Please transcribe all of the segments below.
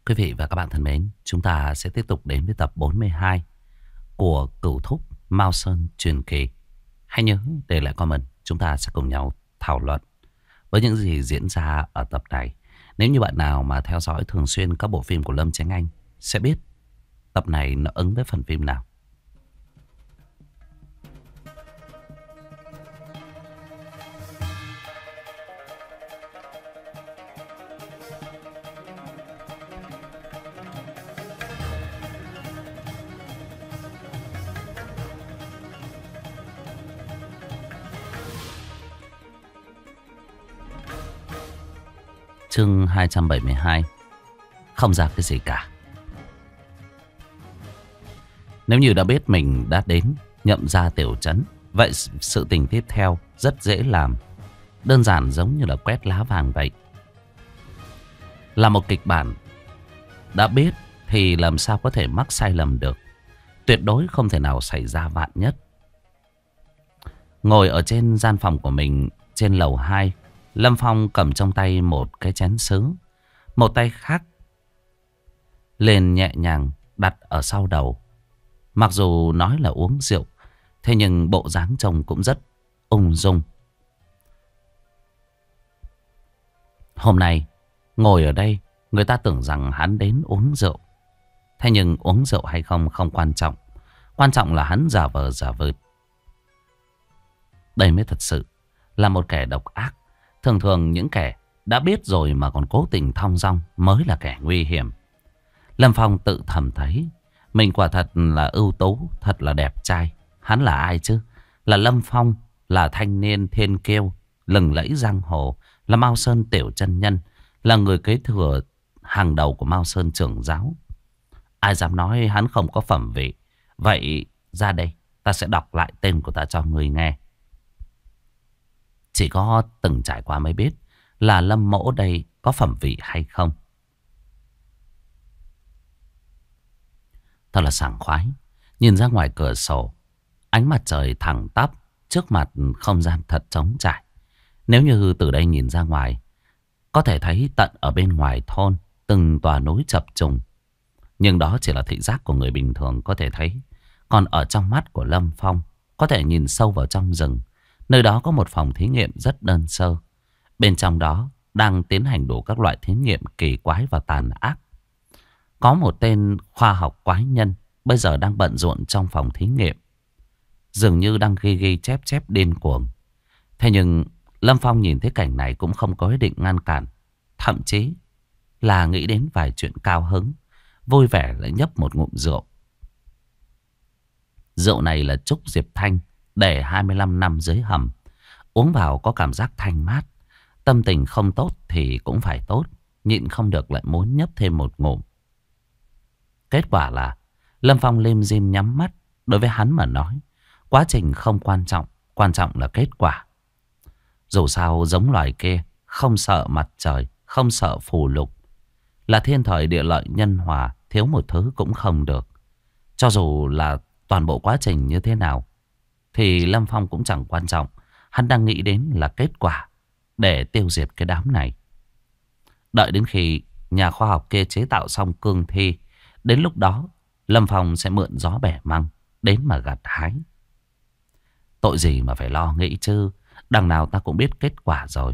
Quý vị và các bạn thân mến, chúng ta sẽ tiếp tục đến với tập 42 của Cửu Thúc Mao Sơn Truyền Kỳ. Hãy nhớ để lại comment, chúng ta sẽ cùng nhau thảo luận với những gì diễn ra ở tập này. Nếu như bạn nào mà theo dõi thường xuyên các bộ phim của Lâm Chánh Anh sẽ biết tập này nó ứng với phần phim nào. Chương 272. Không ra cái gì cả. Nếu như đã biết mình đã đến Nhậm Gia tiểu trấn, vậy sự tình tiếp theo rất dễ làm. Đơn giản giống như là quét lá vàng vậy. Là một kịch bản đã biết thì làm sao có thể mắc sai lầm được. Tuyệt đối không thể nào xảy ra vạn nhất. Ngồi ở trên gian phòng của mình trên lầu 2, Lâm Phong cầm trong tay một cái chén sứ, một tay khác lên nhẹ nhàng đặt ở sau đầu. Mặc dù nói là uống rượu, thế nhưng bộ dáng trông cũng rất ung dung. Hôm nay ngồi ở đây, người ta tưởng rằng hắn đến uống rượu. Thế nhưng uống rượu hay không không quan trọng. Quan trọng là hắn giả vờ giả vịt. Đây mới thật sự là một kẻ độc ác. Thường thường những kẻ đã biết rồi mà còn cố tình thong dong mới là kẻ nguy hiểm. Lâm Phong tự thầm thấy mình quả thật là ưu tú, thật là đẹp trai. Hắn là ai chứ? Là Lâm Phong, là thanh niên thiên kiêu, lừng lẫy giang hồ, là Mao Sơn tiểu chân nhân, là người kế thừa hàng đầu của Mao Sơn trưởng giáo. Ai dám nói hắn không có phẩm vị? Vậy ra đây, ta sẽ đọc lại tên của ta cho người nghe. Chỉ có từng trải qua mới biết là Lâm Mỗ đây có phẩm vị hay không. Thật là sảng khoái. Nhìn ra ngoài cửa sổ, ánh mặt trời thẳng tắp, trước mặt không gian thật trống trải. Nếu như từ đây nhìn ra ngoài, có thể thấy tận ở bên ngoài thôn từng tòa núi chập trùng. Nhưng đó chỉ là thị giác của người bình thường có thể thấy. Còn ở trong mắt của Lâm Phong, có thể nhìn sâu vào trong rừng. Nơi đó có một phòng thí nghiệm rất đơn sơ. Bên trong đó đang tiến hành đủ các loại thí nghiệm kỳ quái và tàn ác. Có một tên khoa học quái nhân bây giờ đang bận rộn trong phòng thí nghiệm. Dường như đang ghi chép chép điên cuồng. Thế nhưng Lâm Phong nhìn thấy cảnh này cũng không có ý định ngăn cản. Thậm chí là nghĩ đến vài chuyện cao hứng. Vui vẻ lại nhấp một ngụm rượu. Rượu này là Trúc Diệp Thanh để 25 năm dưới hầm. Uống vào có cảm giác thanh mát. Tâm tình không tốt thì cũng phải tốt. Nhịn không được lại muốn nhấp thêm một ngụm. Kết quả là Lâm Phong lim dim nhắm mắt. Đối với hắn mà nói, quá trình không quan trọng. Quan trọng là kết quả. Dù sao giống loài kia, không sợ mặt trời, không sợ phù lục. Là thiên thời địa lợi nhân hòa, thiếu một thứ cũng không được. Cho dù là toàn bộ quá trình như thế nào thì Lâm Phong cũng chẳng quan trọng. Hắn đang nghĩ đến là kết quả để tiêu diệt cái đám này. Đợi đến khi nhà khoa học kia chế tạo xong cương thi, đến lúc đó Lâm Phong sẽ mượn gió bẻ măng đến mà gặt hái. Tội gì mà phải lo nghĩ chứ. Đằng nào ta cũng biết kết quả rồi.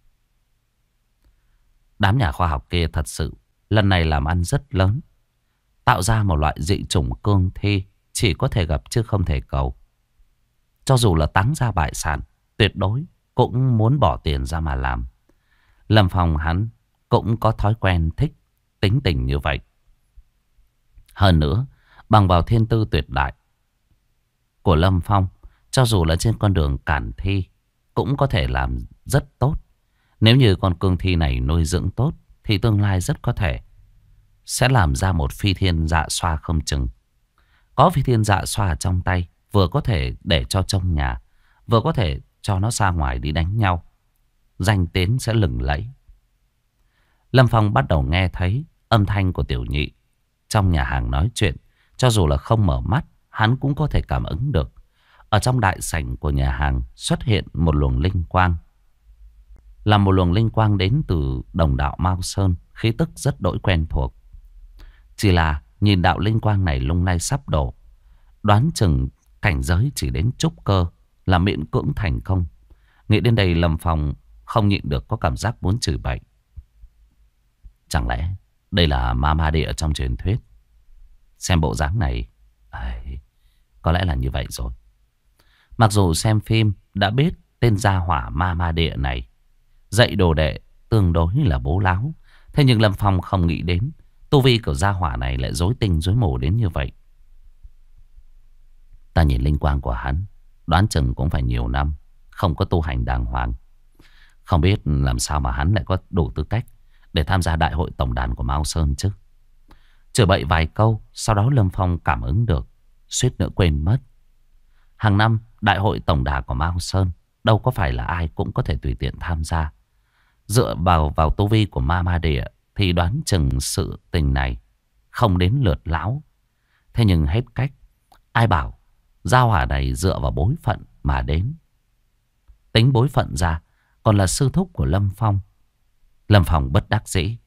Đám nhà khoa học kia thật sự lần này làm ăn rất lớn. Tạo ra một loại dị chủng cương thi chỉ có thể gặp chứ không thể cầu. Cho dù là táng ra bại sản, tuyệt đối cũng muốn bỏ tiền ra mà làm. Lâm Phong hắn cũng có thói quen thích tính tình như vậy. Hơn nữa, bằng vào thiên tư tuyệt đại của Lâm Phong, cho dù là trên con đường cản thi cũng có thể làm rất tốt. Nếu như con cương thi này nuôi dưỡng tốt thì tương lai rất có thể sẽ làm ra một phi thiên dạ xoa không chừng. Có phi thiên dạ xoa trong tay, vừa có thể để cho trong nhà, vừa có thể cho nó ra ngoài đi đánh nhau. Danh tiếng sẽ lừng lẫy. Lâm Phong bắt đầu nghe thấy âm thanh của tiểu nhị trong nhà hàng nói chuyện. Cho dù là không mở mắt, hắn cũng có thể cảm ứng được. Ở trong đại sảnh của nhà hàng xuất hiện một luồng linh quang. Là một luồng linh quang đến từ đồng đạo Mao Sơn, khí tức rất đỗi quen thuộc. Chỉ là nhìn đạo linh quang này lung lay sắp đổ. Đoán chừng cảnh giới chỉ đến trúc cơ là miễn cưỡng thành công. Nghĩ đến đây Lâm Phong không nhịn được có cảm giác muốn chửi bậy. Chẳng lẽ đây là ma ma địa trong truyền thuyết? Xem bộ dáng này, có lẽ là như vậy rồi. Mặc dù xem phim đã biết tên gia hỏa ma ma địa này dạy đồ đệ tương đối là bố láo. Thế nhưng Lâm Phong không nghĩ đến tu vi của gia hỏa này lại rối tinh rối mù đến như vậy. Ta nhìn linh quang của hắn, đoán chừng cũng phải nhiều năm không có tu hành đàng hoàng. Không biết làm sao mà hắn lại có đủ tư cách để tham gia đại hội tổng đàn của Mao Sơn chứ. Chửi bậy vài câu, sau đó Lâm Phong cảm ứng được, suýt nữa quên mất. Hàng năm đại hội tổng đàn của Mao Sơn đâu có phải là ai cũng có thể tùy tiện tham gia. Dựa vào tu vi của ma ma địa thì đoán chừng sự tình này không đến lượt lão. Thế nhưng hết cách, ai bảo gia hỏa này dựa vào bối phận mà đến. Tính bối phận ra còn là sư thúc của Lâm Phong. Lâm Phong bất đắc dĩ.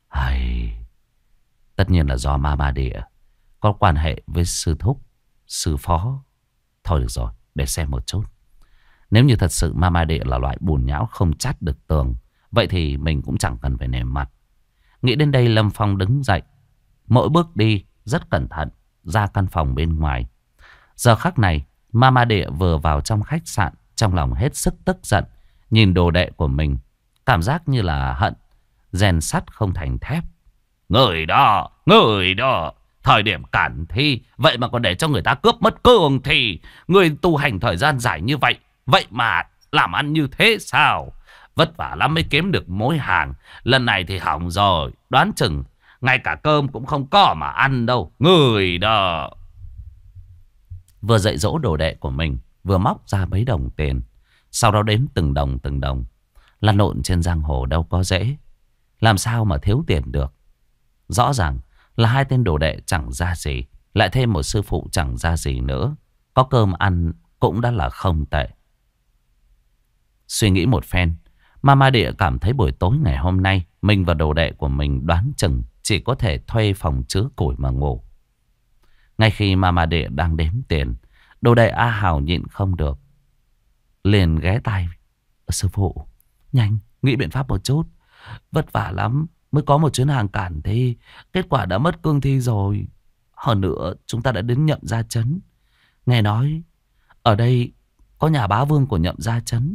Tất nhiên là do ma ma địa có quan hệ với sư thúc, sư phó. Thôi được rồi, để xem một chút. Nếu như thật sự ma ma địa là loại bùn nhão không chát được tường, vậy thì mình cũng chẳng cần phải nể mặt. Nghĩ đến đây Lâm Phong đứng dậy, mỗi bước đi rất cẩn thận ra căn phòng bên ngoài. Giờ khắc này ma ma địa vừa vào trong khách sạn, trong lòng hết sức tức giận. Nhìn đồ đệ của mình, cảm giác như là hận rèn sắt không thành thép. Người đó, thời điểm cản thi, vậy mà còn để cho người ta cướp mất cường thì người tu hành thời gian dài như vậy, vậy mà làm ăn như thế sao? Vất vả lắm mới kiếm được mối hàng, lần này thì hỏng rồi, đoán chừng ngay cả cơm cũng không có mà ăn đâu. Người đó. Vừa dạy dỗ đồ đệ của mình, vừa móc ra mấy đồng tiền, sau đó đếm từng đồng. Lăn lộn trên giang hồ đâu có dễ, làm sao mà thiếu tiền được. Rõ ràng là hai tên đồ đệ chẳng ra gì, lại thêm một sư phụ chẳng ra gì nữa, có cơm ăn cũng đã là không tệ. Suy nghĩ một phen, Mama Địa cảm thấy buổi tối ngày hôm nay mình và đồ đệ của mình đoán chừng chỉ có thể thuê phòng chứa củi mà ngủ. Ngay khi Mama Địa đang đếm tiền, đồ đệ A Hào nhịn không được, liền ghé tai. Sư phụ, nhanh, nghĩ biện pháp một chút. Vất vả lắm mới có một chuyến hàng cản thi, kết quả đã mất cương thi rồi. Hơn nữa chúng ta đã đến Nhậm Gia Trấn. Nghe nói ở đây có nhà bá vương của Nhậm Gia Trấn.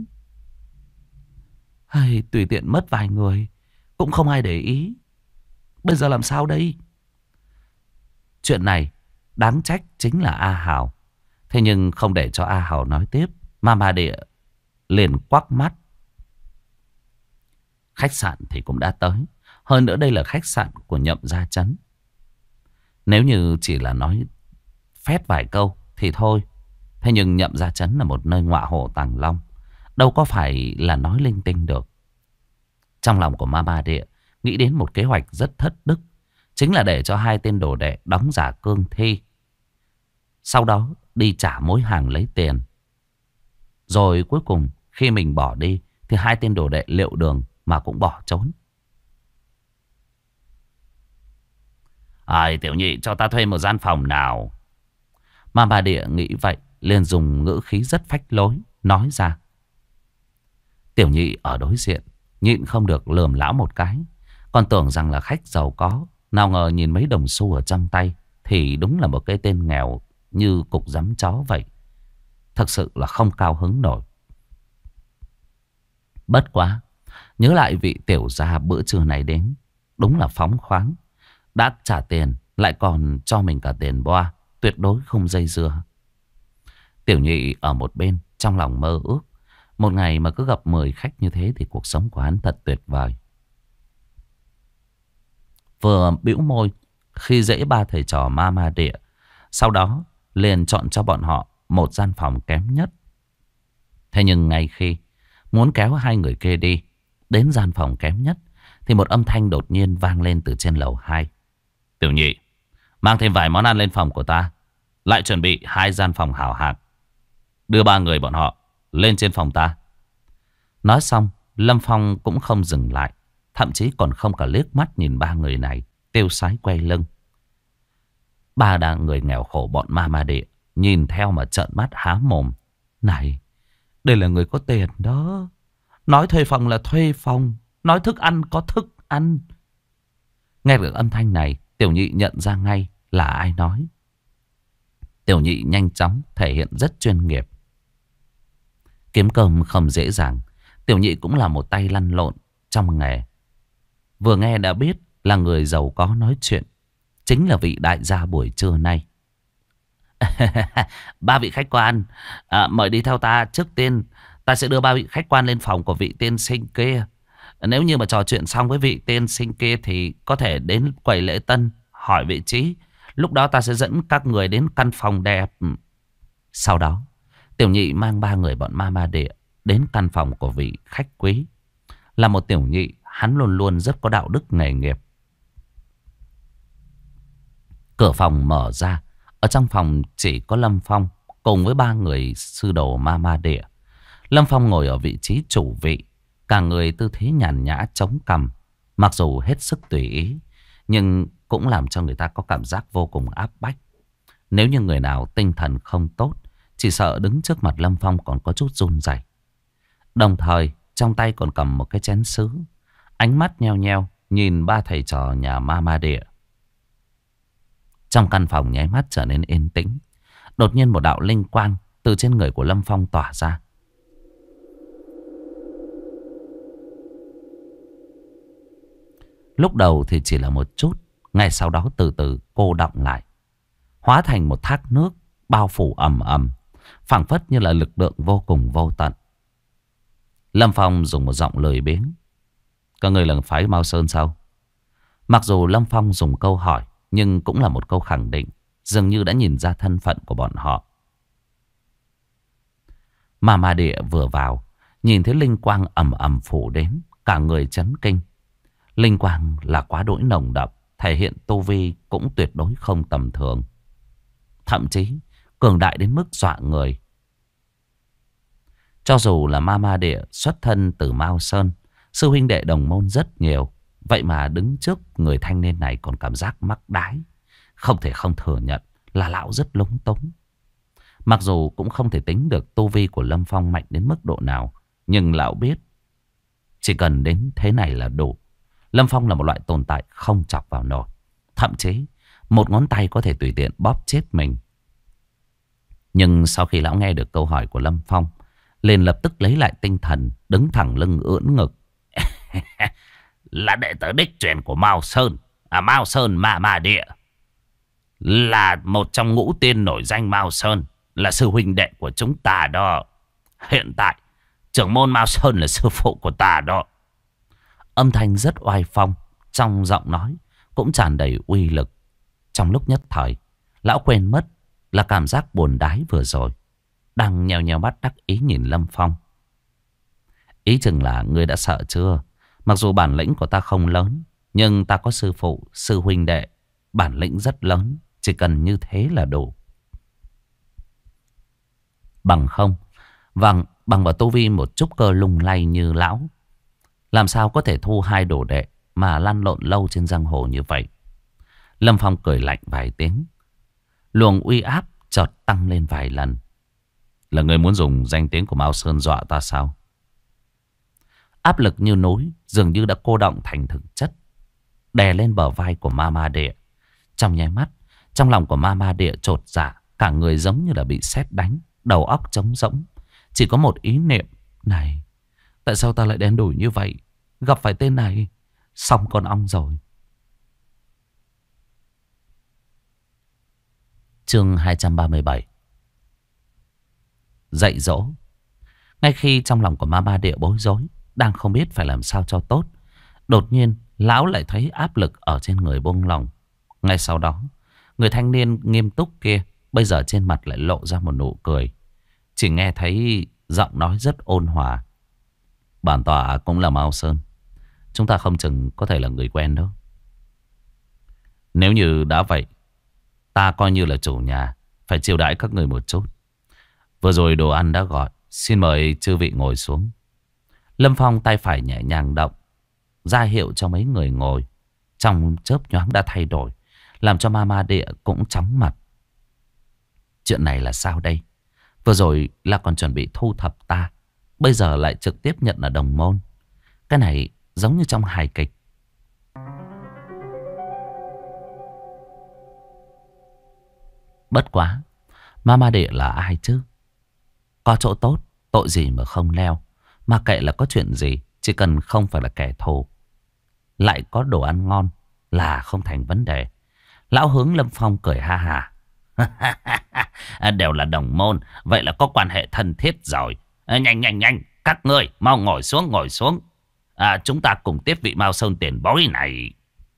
Tùy tiện mất vài người cũng không ai để ý. Bây giờ làm sao đây? Chuyện này đáng trách chính là A Hào. Thế nhưng không để cho A Hào nói tiếp, Mama Địa liền quắc mắt. Khách sạn thì cũng đã tới. Hơn nữa đây là khách sạn của Nhậm Gia Trấn. Nếu như chỉ là nói phét vài câu thì thôi. Thế nhưng Nhậm Gia Trấn là một nơi ngọa hổ tàng long, đâu có phải là nói linh tinh được. Trong lòng của Mama Địa nghĩ đến một kế hoạch rất thất đức, chính là để cho hai tên đồ đệ đóng giả cương thi, sau đó đi trả mối hàng lấy tiền. Rồi cuối cùng khi mình bỏ đi thì hai tên đồ đệ liệu đường mà cũng bỏ trốn. Tiểu nhị cho ta thuê một gian phòng nào. Mama Địa nghĩ vậy, liền dùng ngữ khí rất phách lối nói ra. Tiểu nhị ở đối diện nhịn không được lườm lão một cái, còn tưởng rằng là khách giàu có. Nào ngờ nhìn mấy đồng xu ở trong tay thì đúng là một cái tên nghèo như cục giấm chó vậy. Thật sự là không cao hứng nổi. Bất quá, nhớ lại vị tiểu gia bữa trưa này đến, đúng là phóng khoáng. Đã trả tiền lại còn cho mình cả tiền boa, tuyệt đối không dây dưa. Tiểu nhị ở một bên trong lòng mơ ước, một ngày mà cứ gặp 10 khách như thế thì cuộc sống của hắn thật tuyệt vời. Vừa bĩu môi khi dễ ba thầy trò Mama Địa, sau đó liền chọn cho bọn họ một gian phòng kém nhất. Thế nhưng ngay khi muốn kéo hai người kia đi đến gian phòng kém nhất thì một âm thanh đột nhiên vang lên từ trên lầu 2. Tiểu nhị, mang thêm vài món ăn lên phòng của ta, lại chuẩn bị 2 gian phòng hảo hạng, đưa 3 người bọn họ lên trên phòng ta. Nói xong, Lâm Phong cũng không dừng lại, thậm chí còn không cả liếc mắt nhìn 3 người này, tiêu sái quay lưng. Ba đàn người nghèo khổ bọn ma ma địa nhìn theo mà trợn mắt há mồm. Này, đây là người có tiền đó. Nói thuê phòng là thuê phòng, nói thức ăn có thức ăn. Nghe được âm thanh này, Tiểu Nhị nhận ra ngay là ai nói. Tiểu Nhị nhanh chóng thể hiện rất chuyên nghiệp. Kiếm cơm không dễ dàng, Tiểu Nhị cũng là một tay lăn lộn trong nghề. Vừa nghe đã biết là người giàu có nói chuyện, chính là vị đại gia buổi trưa nay. Ba vị khách quan, mời đi theo ta. Trước tiên ta sẽ đưa ba vị khách quan lên phòng của vị tiên sinh kia. Nếu như mà trò chuyện xong với vị tiên sinh kia thì có thể đến quầy lễ tân hỏi vị trí. Lúc đó ta sẽ dẫn các người đến căn phòng đẹp. Sau đó Tiểu Nhị mang ba người bọn ma ma địa đến căn phòng của vị khách quý. Là một tiểu nhị, hắn luôn luôn rất có đạo đức nghề nghiệp. Cửa phòng mở ra. Ở trong phòng chỉ có Lâm Phong cùng với ba người sư đồ ma ma địa. Lâm Phong ngồi ở vị trí chủ vị, cả người tư thế nhàn nhã chống cằm. Mặc dù hết sức tùy ý, nhưng cũng làm cho người ta có cảm giác vô cùng áp bách. Nếu như người nào tinh thần không tốt, chỉ sợ đứng trước mặt Lâm Phong còn có chút run rẩy. Đồng thời trong tay còn cầm một cái chén sứ, ánh mắt nheo nheo nhìn ba thầy trò nhà ma ma địa. Trong căn phòng nháy mắt trở nên yên tĩnh. Đột nhiên một đạo linh quang từ trên người của Lâm Phong tỏa ra. Lúc đầu thì chỉ là một chút, ngay sau đó từ từ cô đọng lại, hóa thành một thác nước bao phủ ầm ầm, phảng phất như là lực lượng vô cùng vô tận. Lâm Phong dùng một giọng lười biếng: các người là phái Mao Sơn sao? Mặc dù Lâm Phong dùng câu hỏi, nhưng cũng là một câu khẳng định, dường như đã nhìn ra thân phận của bọn họ. Ma ma địa vừa vào, nhìn thấy linh quang ầm ầm phủ đến, cả người chấn kinh. Linh quang là quá đỗi nồng đậm, thể hiện tu vi cũng tuyệt đối không tầm thường, thậm chí cường đại đến mức dọa người. Cho dù là ma ma địa xuất thân từ Mao Sơn, sư huynh đệ đồng môn rất nhiều, vậy mà đứng trước người thanh niên này còn cảm giác mắc đái. Không thể không thừa nhận là lão rất lúng túng. Mặc dù cũng không thể tính được tu vi của Lâm Phong mạnh đến mức độ nào, nhưng lão biết chỉ cần đến thế này là đủ. Lâm Phong là một loại tồn tại không chọc vào nổi, thậm chí một ngón tay có thể tùy tiện bóp chết mình. Nhưng sau khi lão nghe được câu hỏi của Lâm Phong, liền lập tức lấy lại tinh thần, đứng thẳng lưng ưỡn ngực. Là đệ tử đích truyền của Mao Sơn, Mao Sơn ma ma địa, là một trong ngũ tiên nổi danh Mao Sơn, là sư huynh đệ của chúng ta đó. Hiện tại trưởng môn Mao Sơn là sư phụ của ta đó. Âm thanh rất oai phong, trong giọng nói cũng tràn đầy uy lực. Trong lúc nhất thời, lão quên mất là cảm giác buồn đái vừa rồi, đang nheo nheo mắt đắc ý nhìn Lâm Phong. Ý chừng là ngươi đã sợ chưa? Mặc dù bản lĩnh của ta không lớn, nhưng ta có sư phụ, sư huynh đệ, bản lĩnh rất lớn. Chỉ cần như thế là đủ. Bằng không, bằng vào tu vi một chút cơ lung lay như lão, làm sao có thể thu hai đồ đệ mà lăn lộn lâu trên giang hồ như vậy. Lâm Phong cười lạnh vài tiếng, luồng uy áp chợt tăng lên vài lần. Là người muốn dùng danh tiếng của Mao Sơn dọa ta sao? Áp lực như núi dường như đã cô đọng thành thực chất, đè lên bờ vai của ma ma địa. Trong nháy mắt, trong lòng của ma ma địa chột dạ, cả người giống như là bị sét đánh, đầu óc trống rỗng. Chỉ có một ý niệm: này, tại sao ta lại đen đủi như vậy? Gặp phải tên này, xong con ong rồi. Chương 237. Dạy dỗ. Ngay khi trong lòng của ma ma địa bối rối, đang không biết phải làm sao cho tốt, đột nhiên lão lại thấy áp lực ở trên người buông lỏng. Ngay sau đó, người thanh niên nghiêm túc kia bây giờ trên mặt lại lộ ra một nụ cười. Chỉ nghe thấy giọng nói rất ôn hòa: bản tọa cũng là Mao Sơn, chúng ta không chừng có thể là người quen đâu. Nếu như đã vậy, ta coi như là chủ nhà, phải chiêu đãi các người một chút. Vừa rồi đồ ăn đã gọi, xin mời chư vị ngồi xuống. Lâm Phong tay phải nhẹ nhàng động, ra hiệu cho mấy người ngồi. Trong chớp nhoáng đã thay đổi, làm cho Mama Địa cũng chóng mặt. Chuyện này là sao đây? Vừa rồi là còn chuẩn bị thu thập ta, bây giờ lại trực tiếp nhận là đồng môn. Cái này giống như trong hài kịch. Bất quá, Mama Địa là ai chứ? Có chỗ tốt, tội gì mà không leo. Mà kệ là có chuyện gì, chỉ cần không phải là kẻ thù, lại có đồ ăn ngon là không thành vấn đề. Lão hướng Lâm Phong cười ha ha. Đều là đồng môn, vậy là có quan hệ thân thiết rồi. Nhanh nhanh nhanh, các ngươi mau ngồi xuống ngồi xuống. Chúng ta cùng tiếp vị Mao Sơn tiền bối này.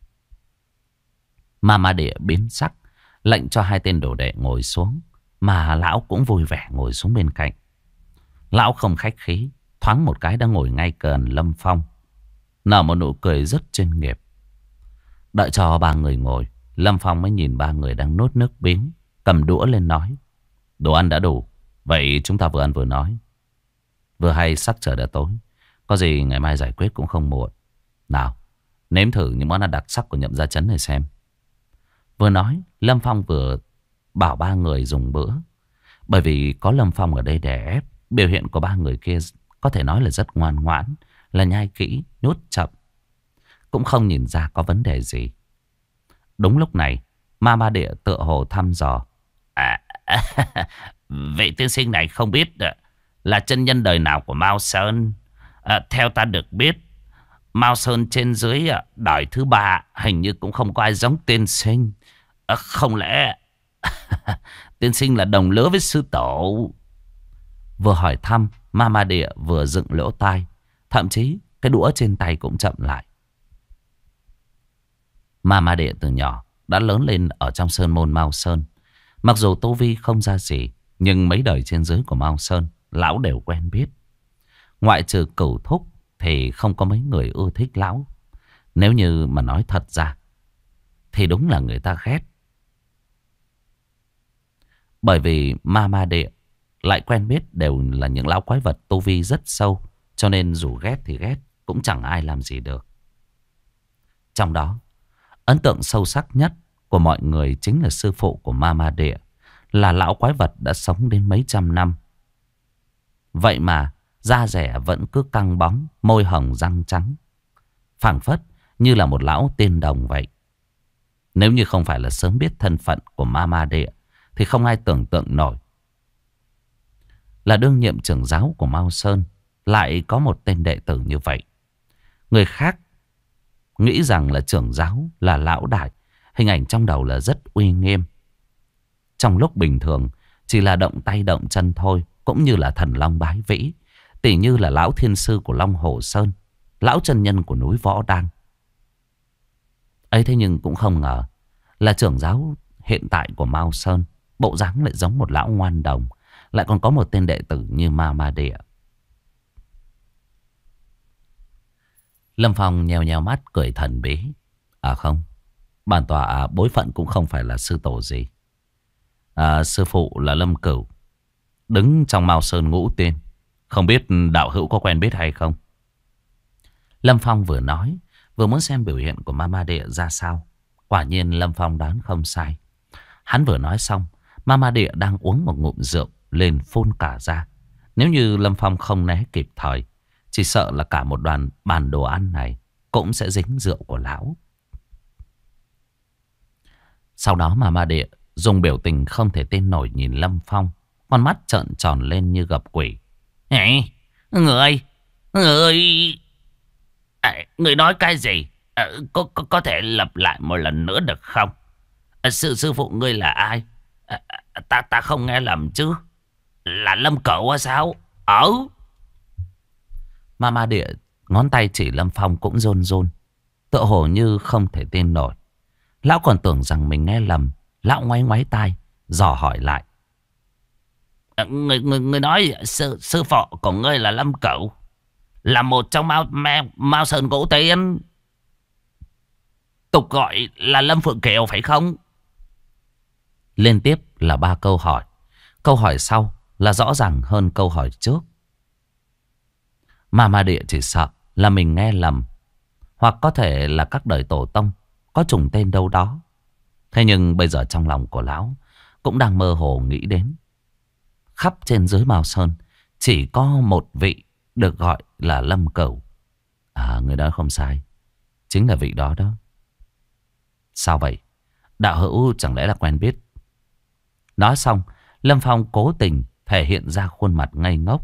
Mama Địa biến sắc, lệnh cho hai tên đồ đệ ngồi xuống. Mà lão cũng vui vẻ ngồi xuống bên cạnh. Lão không khách khí, thoáng một cái đã ngồi ngay gần Lâm Phong, nở một nụ cười rất chuyên nghiệp. Đợi cho ba người ngồi, Lâm Phong mới nhìn ba người đang nuốt nước miếng, cầm đũa lên nói: đồ ăn đã đủ, vậy chúng ta vừa ăn vừa nói. Vừa hay sắc trời đã tối, có gì ngày mai giải quyết cũng không muộn. Nào, nếm thử những món ăn đặc sắc của Nhậm Gia Trấn này xem. Vừa nói, Lâm Phong vừa bảo ba người dùng bữa. Bởi vì có Lâm Phong ở đây để ép, biểu hiện của ba người kia có thể nói là rất ngoan ngoãn, là nhai kỹ, nhốt chậm, cũng không nhìn ra có vấn đề gì. Đúng lúc này, Mama Địa tựa hồ thăm dò: vị tiên sinh này không biết là chân nhân đời nào của Mao Sơn. Theo ta được biết, Mao Sơn trên dưới đời thứ 3 hình như cũng không có ai giống tiên sinh. Không lẽ tiên sinh là đồng lứa với sư tổ? Vừa hỏi thăm, Mama Địa vừa dựng lỗ tai, thậm chí cái đũa trên tay cũng chậm lại. Mama Địa từ nhỏ đã lớn lên ở trong sơn môn Mao Sơn. Mặc dù tu vi không ra gì, nhưng mấy đời trên dưới của Mao Sơn lão đều quen biết. Ngoại trừ Cửu Thúc thì không có mấy người ưa thích lão. Nếu như mà nói thật ra thì đúng là người ta ghét. Bởi vì Mama Địa lại quen biết đều là những lão quái vật tu vi rất sâu, cho nên dù ghét thì ghét, cũng chẳng ai làm gì được. Trong đó, ấn tượng sâu sắc nhất của mọi người chính là sư phụ của Mama Địa, là lão quái vật đã sống đến mấy trăm năm. Vậy mà da rẻ vẫn cứ căng bóng, môi hồng răng trắng, phảng phất như là một lão tiên đồng vậy. Nếu như không phải là sớm biết thân phận của Mama Địa thì không ai tưởng tượng nổi là đương nhiệm trưởng giáo của Mao Sơn lại có một tên đệ tử như vậy. Người khác nghĩ rằng là trưởng giáo là lão đại, hình ảnh trong đầu là rất uy nghiêm. Trong lúc bình thường chỉ là động tay động chân thôi, cũng như là thần long bái vĩ, tỉ như là lão thiên sư của Long Hồ Sơn, lão chân nhân của núi Võ Đăng. Ấy thế nhưng cũng không ngờ là trưởng giáo hiện tại của Mao Sơn bộ dáng lại giống một lão ngoan đồng, lại còn có một tên đệ tử như Mama Địa. Lâm Phong nheo nheo mắt cười thần bí. Không, bản tọa bối phận cũng không phải là sư tổ gì. Sư phụ là Lâm Cửu, đứng trong Mao Sơn ngũ tiên. Không biết đạo hữu có quen biết hay không? Lâm Phong vừa nói vừa muốn xem biểu hiện của Mama Địa ra sao. Quả nhiên Lâm Phong đoán không sai. Hắn vừa nói xong, Mama Địa đang uống một ngụm rượu lên phun cả ra. Nếu như Lâm Phong không né kịp thời, chỉ sợ là cả một đoàn bàn đồ ăn này cũng sẽ dính rượu của lão. Sau đó Mama Địa dùng biểu tình không thể tin nổi nhìn Lâm Phong, con mắt trợn tròn lên như gặp quỷ. Người nói cái gì? Có thể lặp lại một lần nữa được không? Sư phụ ngươi là ai? Ta không nghe lầm chứ? Là Lâm Cửu hay sao? Mama Địa ngón tay chỉ Lâm Phong cũng run run, tựa hồ như không thể tin nổi. Lão còn tưởng rằng mình nghe lầm. Lão ngoáy ngoáy tai dò hỏi lại: Người nói sư phụ của ngươi là Lâm Cửu, là một trong Mao Sơn ngũ tiên, tục gọi là Lâm Phượng Kiều phải không? Liên tiếp là 3 câu hỏi. Câu hỏi sau là rõ ràng hơn câu hỏi trước. Mama Địa chỉ sợ là mình nghe lầm, hoặc có thể là các đời tổ tông có trùng tên đâu đó. Thế nhưng bây giờ trong lòng của lão cũng đang mơ hồ nghĩ đến. Khắp trên dưới Mao Sơn chỉ có một vị được gọi là Lâm Cửu. À, người đó không sai, chính là vị đó đó. Sao vậy? Đạo hữu chẳng lẽ là quen biết? Nói xong, Lâm Phong cố tình thể hiện ra khuôn mặt ngây ngốc.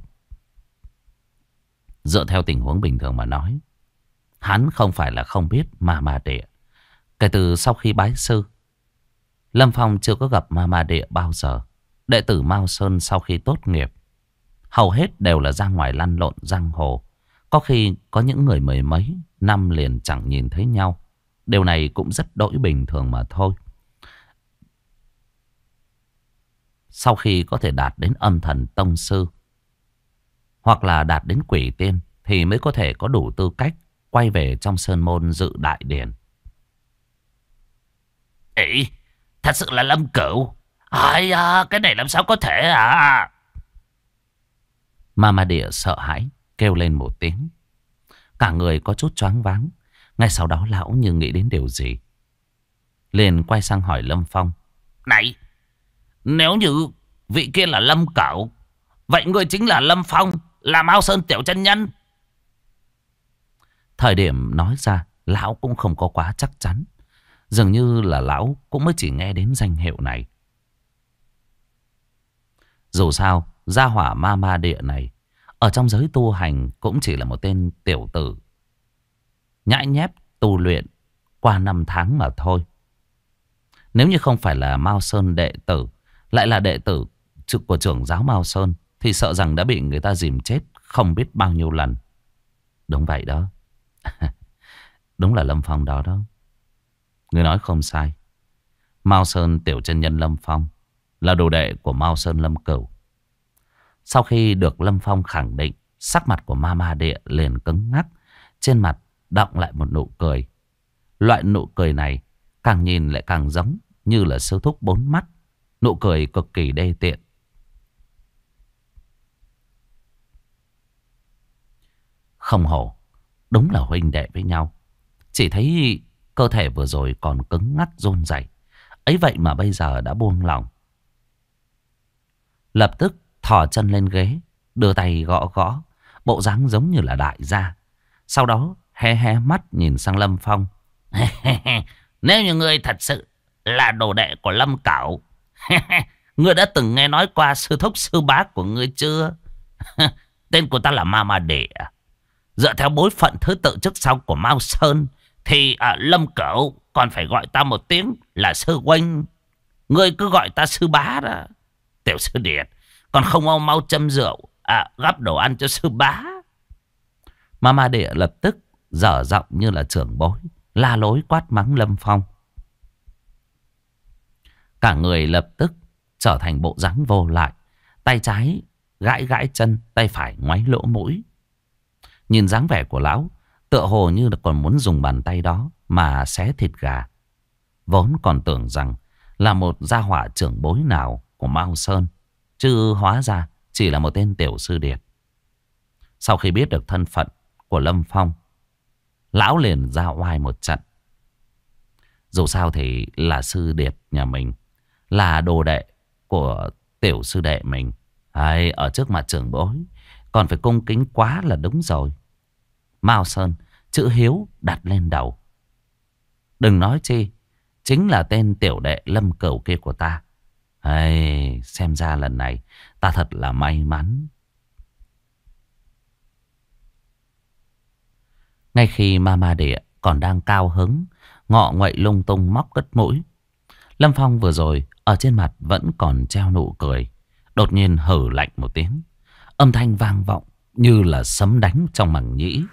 Dựa theo tình huống bình thường mà nói, hắn không phải là không biết Ma Địa. Kể từ sau khi bái sư, Lâm Phong chưa có gặp Ma Địa bao giờ. Đệ tử Mao Sơn sau khi tốt nghiệp, hầu hết đều là ra ngoài lăn lộn giang hồ. Có khi có những người mười mấy năm liền chẳng nhìn thấy nhau. Điều này cũng rất đỗi bình thường mà thôi. Sau khi có thể đạt đến âm thần tông sư hoặc là đạt đến quỷ tiên thì mới có thể có đủ tư cách quay về trong sơn môn dự đại điển. Ý, thật sự là Lâm Cửu. Ai à, cái này làm sao có thể à? Ma Địa sợ hãi kêu lên một tiếng. Cả người có chút choáng váng. Ngay sau đó lão như nghĩ đến điều gì, liền quay sang hỏi Lâm Phong. Này, nếu như vị kia là Lâm Cửu, vậy người chính là Lâm Phong, là Mao Sơn tiểu chân nhân? Thời điểm nói ra, lão cũng không có quá chắc chắn. Dường như là lão cũng mới chỉ nghe đến danh hiệu này. Dù sao, gia hỏa Ma Địa này ở trong giới tu hành cũng chỉ là một tên tiểu tử nhãi nhép tu luyện qua 5 tháng mà thôi. Nếu như không phải là Mao Sơn đệ tử, lại là đệ tử của trưởng giáo Mao Sơn, thì sợ rằng đã bị người ta dìm chết không biết bao nhiêu lần. Đúng vậy đó. Đúng là Lâm Phong đó đó. Người nói không sai. Mao Sơn tiểu chân nhân Lâm Phong là đồ đệ của Mao Sơn Lâm Cửu. Sau khi được Lâm Phong khẳng định, sắc mặt của Ma Địa liền cứng ngắc, trên mặt đọng lại một nụ cười. Loại nụ cười này càng nhìn lại càng giống như là sư thúc 4 mắt. Nụ cười cực kỳ đê tiện. Không hổ, đúng là huynh đệ với nhau. Chỉ thấy cơ thể vừa rồi còn cứng ngắc run rẩy, ấy vậy mà bây giờ đã buông lỏng. Lập tức thò chân lên ghế, đưa tay gõ gõ, bộ dáng giống như là đại gia. Sau đó hé hé mắt nhìn sang Lâm Phong. Nếu như ngươi thật sự là đồ đệ của Lâm Cửu, ngươi đã từng nghe nói qua sư thúc sư bá của ngươi chưa? Tên của ta là Ma Địa. Dựa theo bối phận thứ tự trước sau của Mao Sơn thì Lâm Cửu còn phải gọi ta một tiếng là sư huynh. Ngươi cứ gọi ta sư bá đó. Tiểu sư điệt, còn không mau châm rượu, gắp đồ ăn cho sư bá. Ma Địa lập tức dở giọng như là trưởng bối, la lối quát mắng Lâm Phong. Cả người lập tức trở thành bộ dáng vô lại. Tay trái gãi gãi chân, tay phải ngoáy lỗ mũi. Nhìn dáng vẻ của lão, tựa hồ như là còn muốn dùng bàn tay đó mà xé thịt gà. Vốn còn tưởng rằng là một gia hỏa trưởng bối nào của Mao Sơn, chứ hóa ra chỉ là một tên tiểu sư điệt. Sau khi biết được thân phận của Lâm Phong, lão liền ra oai một trận. Dù sao thì là sư điệt nhà mình, là đồ đệ của tiểu sư đệ mình. Ở trước mặt trưởng bối còn phải cung kính quá là đúng rồi. Mao Sơn, chữ hiếu đặt lên đầu. Đừng nói chi, chính là tên tiểu đệ Lâm Cửu kia của ta. Xem ra lần này ta thật là may mắn. Ngay khi Ma Địa còn đang cao hứng, ngọ nguậy lung tung móc cất mũi, Lâm Phong vừa rồi ở trên mặt vẫn còn treo nụ cười, đột nhiên hử lạnh một tiếng. Âm thanh vang vọng như là sấm đánh trong màng nhĩ.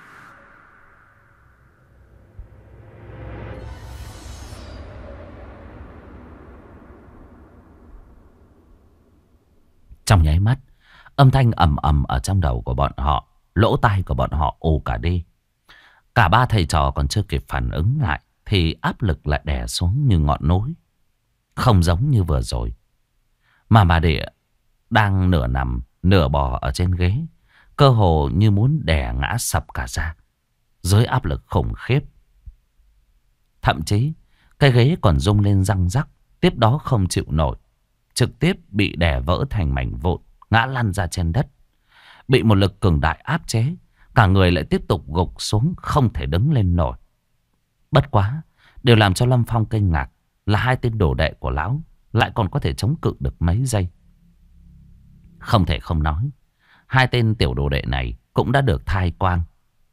Trong nháy mắt, âm thanh ầm ầm ở trong đầu của bọn họ, lỗ tai của bọn họ ù cả đi. Cả ba thầy trò còn chưa kịp phản ứng lại thì áp lực lại đè xuống như ngọn núi. Không giống như vừa rồi. Ma Địa đang nửa nằm nửa bò ở trên ghế, cơ hồ như muốn đè ngã sập cả ra dưới áp lực khủng khiếp. Thậm chí Cái ghế còn rung lên răng rắc. Tiếp đó không chịu nổi, trực tiếp bị đè vỡ thành mảnh vụn, ngã lăn ra trên đất. Bị một lực cường đại áp chế, cả người lại tiếp tục gục xuống, không thể đứng lên nổi. Bất quá, điều làm cho Lâm Phong kinh ngạc là hai tên đồ đệ của lão lại còn có thể chống cự được mấy giây. Không thể không nói, hai tên tiểu đồ đệ này cũng đã được thai quang,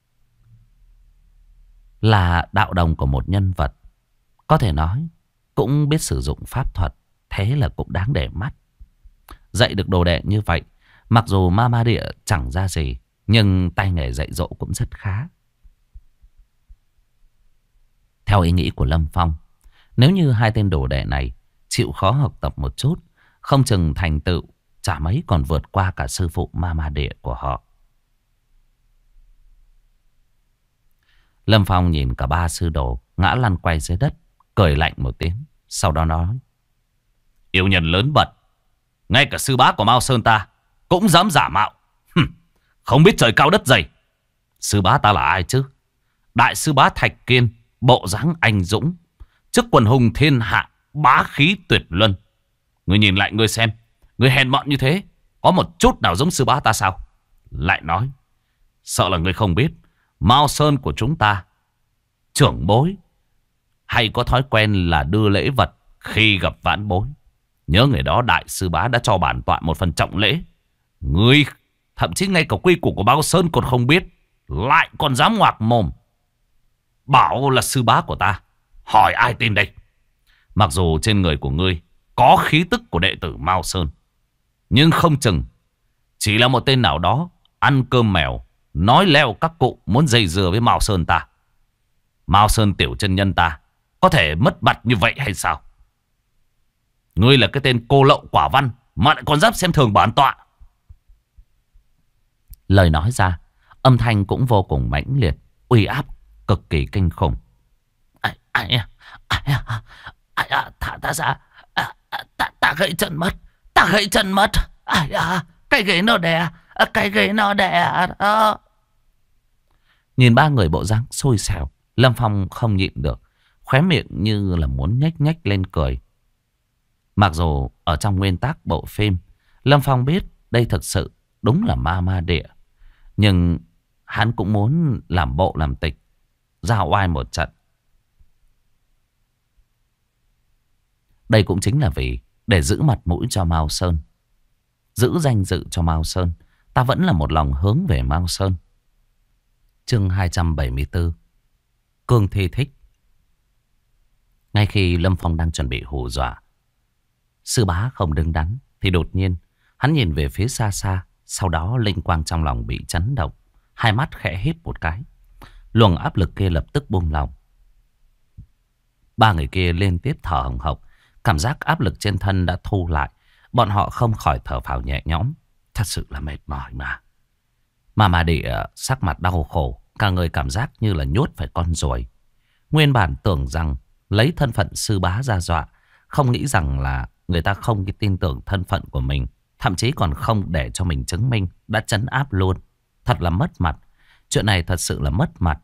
là đạo đồng của một nhân vật, có thể nói cũng biết sử dụng pháp thuật, thế là cũng đáng để mắt. Dạy được đồ đệ như vậy, mặc dù ma ma địa chẳng ra gì, nhưng tay nghề dạy dỗ cũng rất khá. Theo ý nghĩ của Lâm Phong, nếu như hai tên đồ đệ này chịu khó học tập một chút, không chừng thành tựu chả mấy còn vượt qua cả sư phụ ma ma địa của họ. Lâm Phong nhìn cả ba sư đồ ngã lăn quay dưới đất, cười lạnh một tiếng, sau đó nói: Yêu nhân lớn bật, ngay cả sư bá của Mao Sơn ta cũng dám giả mạo. Không biết trời cao đất dày. Sư bá ta là ai chứ? Đại sư bá Thạch Kiên, bộ dáng anh dũng, trước quần hùng thiên hạ, bá khí tuyệt luân. Ngươi nhìn lại ngươi xem, ngươi hèn mọn như thế, có một chút nào giống sư bá ta sao? Lại nói, sợ là ngươi không biết, Mao Sơn của chúng ta, trưởng bối hay có thói quen là đưa lễ vật khi gặp vãn bối. Nhớ ngày đó đại sư bá đã cho bản tọa một phần trọng lễ. Ngươi thậm chí ngay cả quy củ của Mao Sơn còn không biết, lại còn dám ngoạc mồm bảo là sư bá của ta. Hỏi ai tin đây? Mặc dù trên người của ngươi có khí tức của đệ tử Mao Sơn, nhưng không chừng chỉ là một tên nào đó ăn cơm mèo, nói leo các cụ muốn dây dưa với Mao Sơn ta. Mao Sơn tiểu chân nhân ta có thể mất mặt như vậy hay sao? Ngươi là cái tên cô lậu quả văn mà lại còn dám xem thường bản tọa. Lời nói ra, âm thanh cũng vô cùng mãnh liệt, uy áp cực kỳ kinh khủng. Ta ra, ta gãy chân mất, ta gãy chân mất. Cái ghế nó đè, cái ghế nó đè. Nhìn ba người bộ dáng xôi xẻo, Lâm Phong không nhịn được, khóe miệng như là muốn nhếch nhếch lên cười. Mặc dù ở trong nguyên tắc bộ phim, Lâm Phong biết đây thực sự đúng là ma ma địa, nhưng hắn cũng muốn làm bộ làm tịch, ra oai một trận. Đây cũng chính là vì để giữ mặt mũi cho Mao Sơn, giữ danh dự cho Mao Sơn. Ta vẫn là một lòng hướng về Mao Sơn. Chương 274, Cương Thi Thích. Ngay khi Lâm Phong đang chuẩn bị hù dọa sư bá không đứng đắn, thì đột nhiên hắn nhìn về phía xa xa. Sau đó linh quang trong lòng bị chấn động, hai mắt khẽ híp một cái, luồng áp lực kia lập tức buông lỏng. Ba người kia liên tiếp thở hồng hộc, cảm giác áp lực trên thân đã thu lại. Bọn họ không khỏi thở phào nhẹ nhõm. Thật sự là mệt mỏi mà. Mà địa sắc mặt đau khổ, cả người cảm giác như là nhốt phải con ruồi. Nguyên bản tưởng rằng lấy thân phận sư bá ra dọa, không nghĩ rằng là người ta không tin tưởng thân phận của mình, thậm chí còn không để cho mình chứng minh, đã trấn áp luôn. Thật là mất mặt. Chuyện này thật sự là mất mặt.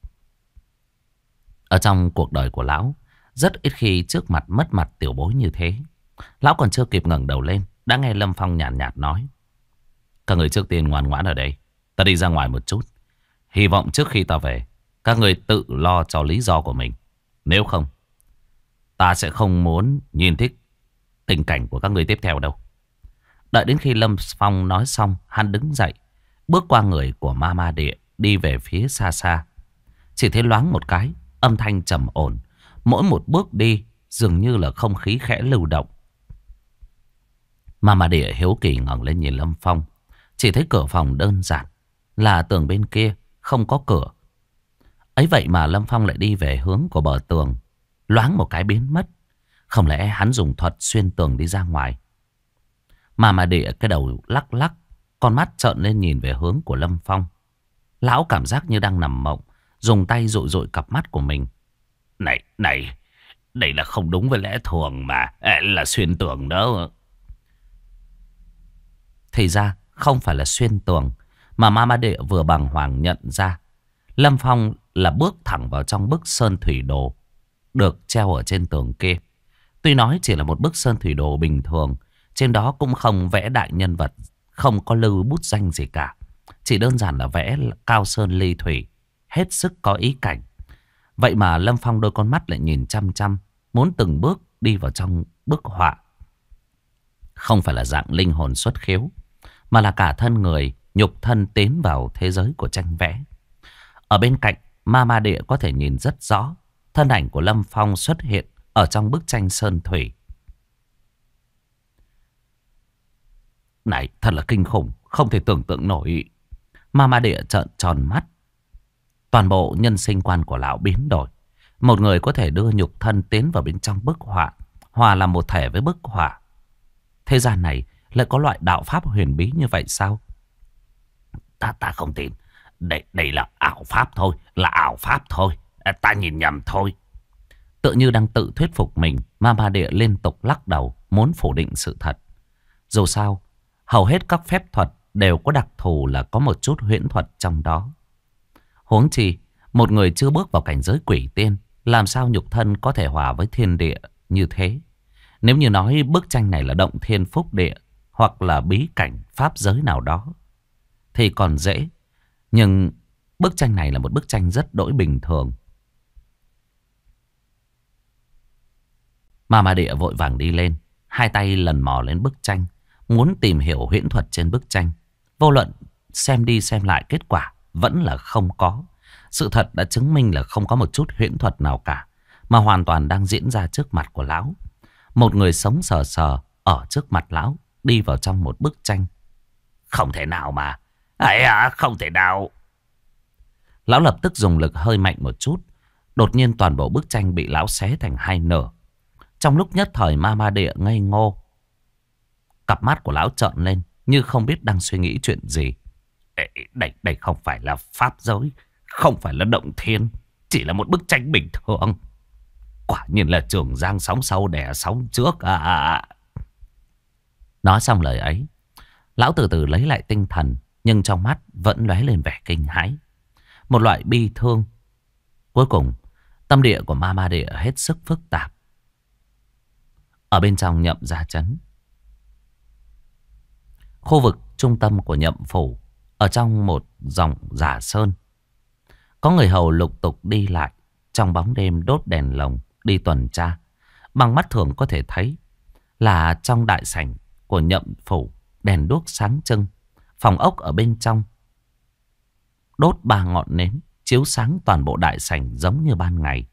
Ở trong cuộc đời của lão, rất ít khi trước mặt mất mặt tiểu bối như thế. Lão còn chưa kịp ngẩng đầu lên, đã nghe Lâm Phong nhàn nhạt nói: Các người trước tiên ngoan ngoãn ở đây, ta đi ra ngoài một chút. Hy vọng trước khi ta về, các người tự lo cho lý do của mình. Nếu không, ta sẽ không muốn nhìn thấy tình cảnh của các người tiếp theo đâu. Đợi đến khi Lâm Phong nói xong, hắn đứng dậy, bước qua người của ma ma địa, đi về phía xa xa. Chỉ thấy loáng một cái, âm thanh trầm ổn. Mỗi một bước đi dường như là không khí khẽ lưu động. Ma ma địa hiếu kỳ ngẩng lên nhìn Lâm Phong. Chỉ thấy cửa phòng đơn giản, là tường bên kia không có cửa. Ấy vậy mà Lâm Phong lại đi về hướng của bờ tường, loáng một cái biến mất. Không lẽ hắn dùng thuật xuyên tường đi ra ngoài? Mà địa cái đầu lắc lắc, con mắt trợn lên nhìn về hướng của Lâm Phong. Lão cảm giác như đang nằm mộng, dùng tay dụi dụi cặp mắt của mình. Này, đây là không đúng với lẽ thường mà, là xuyên tường đó. Thì ra không phải là xuyên tường, mà ma địa vừa bàng hoàng nhận ra Lâm Phong là bước thẳng vào trong bức sơn thủy đồ. được treo ở trên tường kia. Tuy nói chỉ là một bức sơn thủy đồ bình thường, trên đó cũng không vẽ đại nhân vật, không có lưu bút danh gì cả. Chỉ đơn giản là vẽ cao sơn ly thủy, hết sức có ý cảnh. Vậy mà Lâm Phong đôi con mắt lại nhìn chăm chăm, muốn từng bước đi vào trong bức họa. Không phải là dạng linh hồn xuất khiếu, mà là cả thân người, nhục thân tiến vào thế giới của tranh vẽ. Ở bên cạnh, Ma Ma Địa có thể nhìn rất rõ thân ảnh của Lâm Phong xuất hiện ở trong bức tranh sơn thủy. Này, thật là kinh khủng, không thể tưởng tượng nổi. Ma Ma Địa trợn tròn mắt. Toàn bộ nhân sinh quan của lão biến đổi. Một người có thể đưa nhục thân tiến vào bên trong bức họa, hòa làm một thể với bức họa. Thế gian này lại có loại đạo pháp huyền bí như vậy sao? Ta không tin. Đây là ảo pháp thôi, là ảo pháp thôi. Ta nhìn nhầm thôi. Tự như đang tự thuyết phục mình, Ma Ma Địa liên tục lắc đầu, muốn phủ định sự thật. Dù sao, hầu hết các phép thuật đều có đặc thù là có một chút huyễn thuật trong đó. Huống chi, một người chưa bước vào cảnh giới quỷ tiên, làm sao nhục thân có thể hòa với thiên địa như thế? Nếu như nói bức tranh này là động thiên phúc địa, hoặc là bí cảnh pháp giới nào đó, thì còn dễ. Nhưng bức tranh này là một bức tranh rất đỗi bình thường. Ma Ma Địa vội vàng đi lên, hai tay lần mò lên bức tranh, muốn tìm hiểu huyễn thuật trên bức tranh. Vô luận xem đi xem lại, kết quả vẫn là không có. Sự thật đã chứng minh là không có một chút huyễn thuật nào cả, mà hoàn toàn đang diễn ra trước mặt của lão. Một người sống sờ sờ ở trước mặt lão, đi vào trong một bức tranh. Không thể nào mà. Không thể nào. Lão lập tức dùng lực hơi mạnh một chút. Đột nhiên toàn bộ bức tranh bị lão xé thành hai nửa. Trong lúc nhất thời, Ma Ma Địa ngây ngô. Cặp mắt của lão trợn lên, như không biết đang suy nghĩ chuyện gì. Đây không phải là pháp giới, không phải là động thiên, chỉ là một bức tranh bình thường. Quả nhiên là Trường Giang sóng sau đẻ sóng trước à. Nói xong lời ấy, lão từ từ lấy lại tinh thần, nhưng trong mắt vẫn lóe lên vẻ kinh hãi, một loại bi thương. Cuối cùng, tâm địa của Ma Ma Địa hết sức phức tạp. Ở bên trong Nhậm Gia Trấn, khu vực trung tâm của Nhậm Phủ, ở trong một dòng giả sơn, có người hầu lục tục đi lại, trong bóng đêm đốt đèn lồng đi tuần tra. Bằng mắt thường có thể thấy là trong đại sảnh của Nhậm Phủ, đèn đuốc sáng trưng. Phòng ốc ở bên trong đốt 3 ngọn nến, chiếu sáng toàn bộ đại sảnh giống như ban ngày.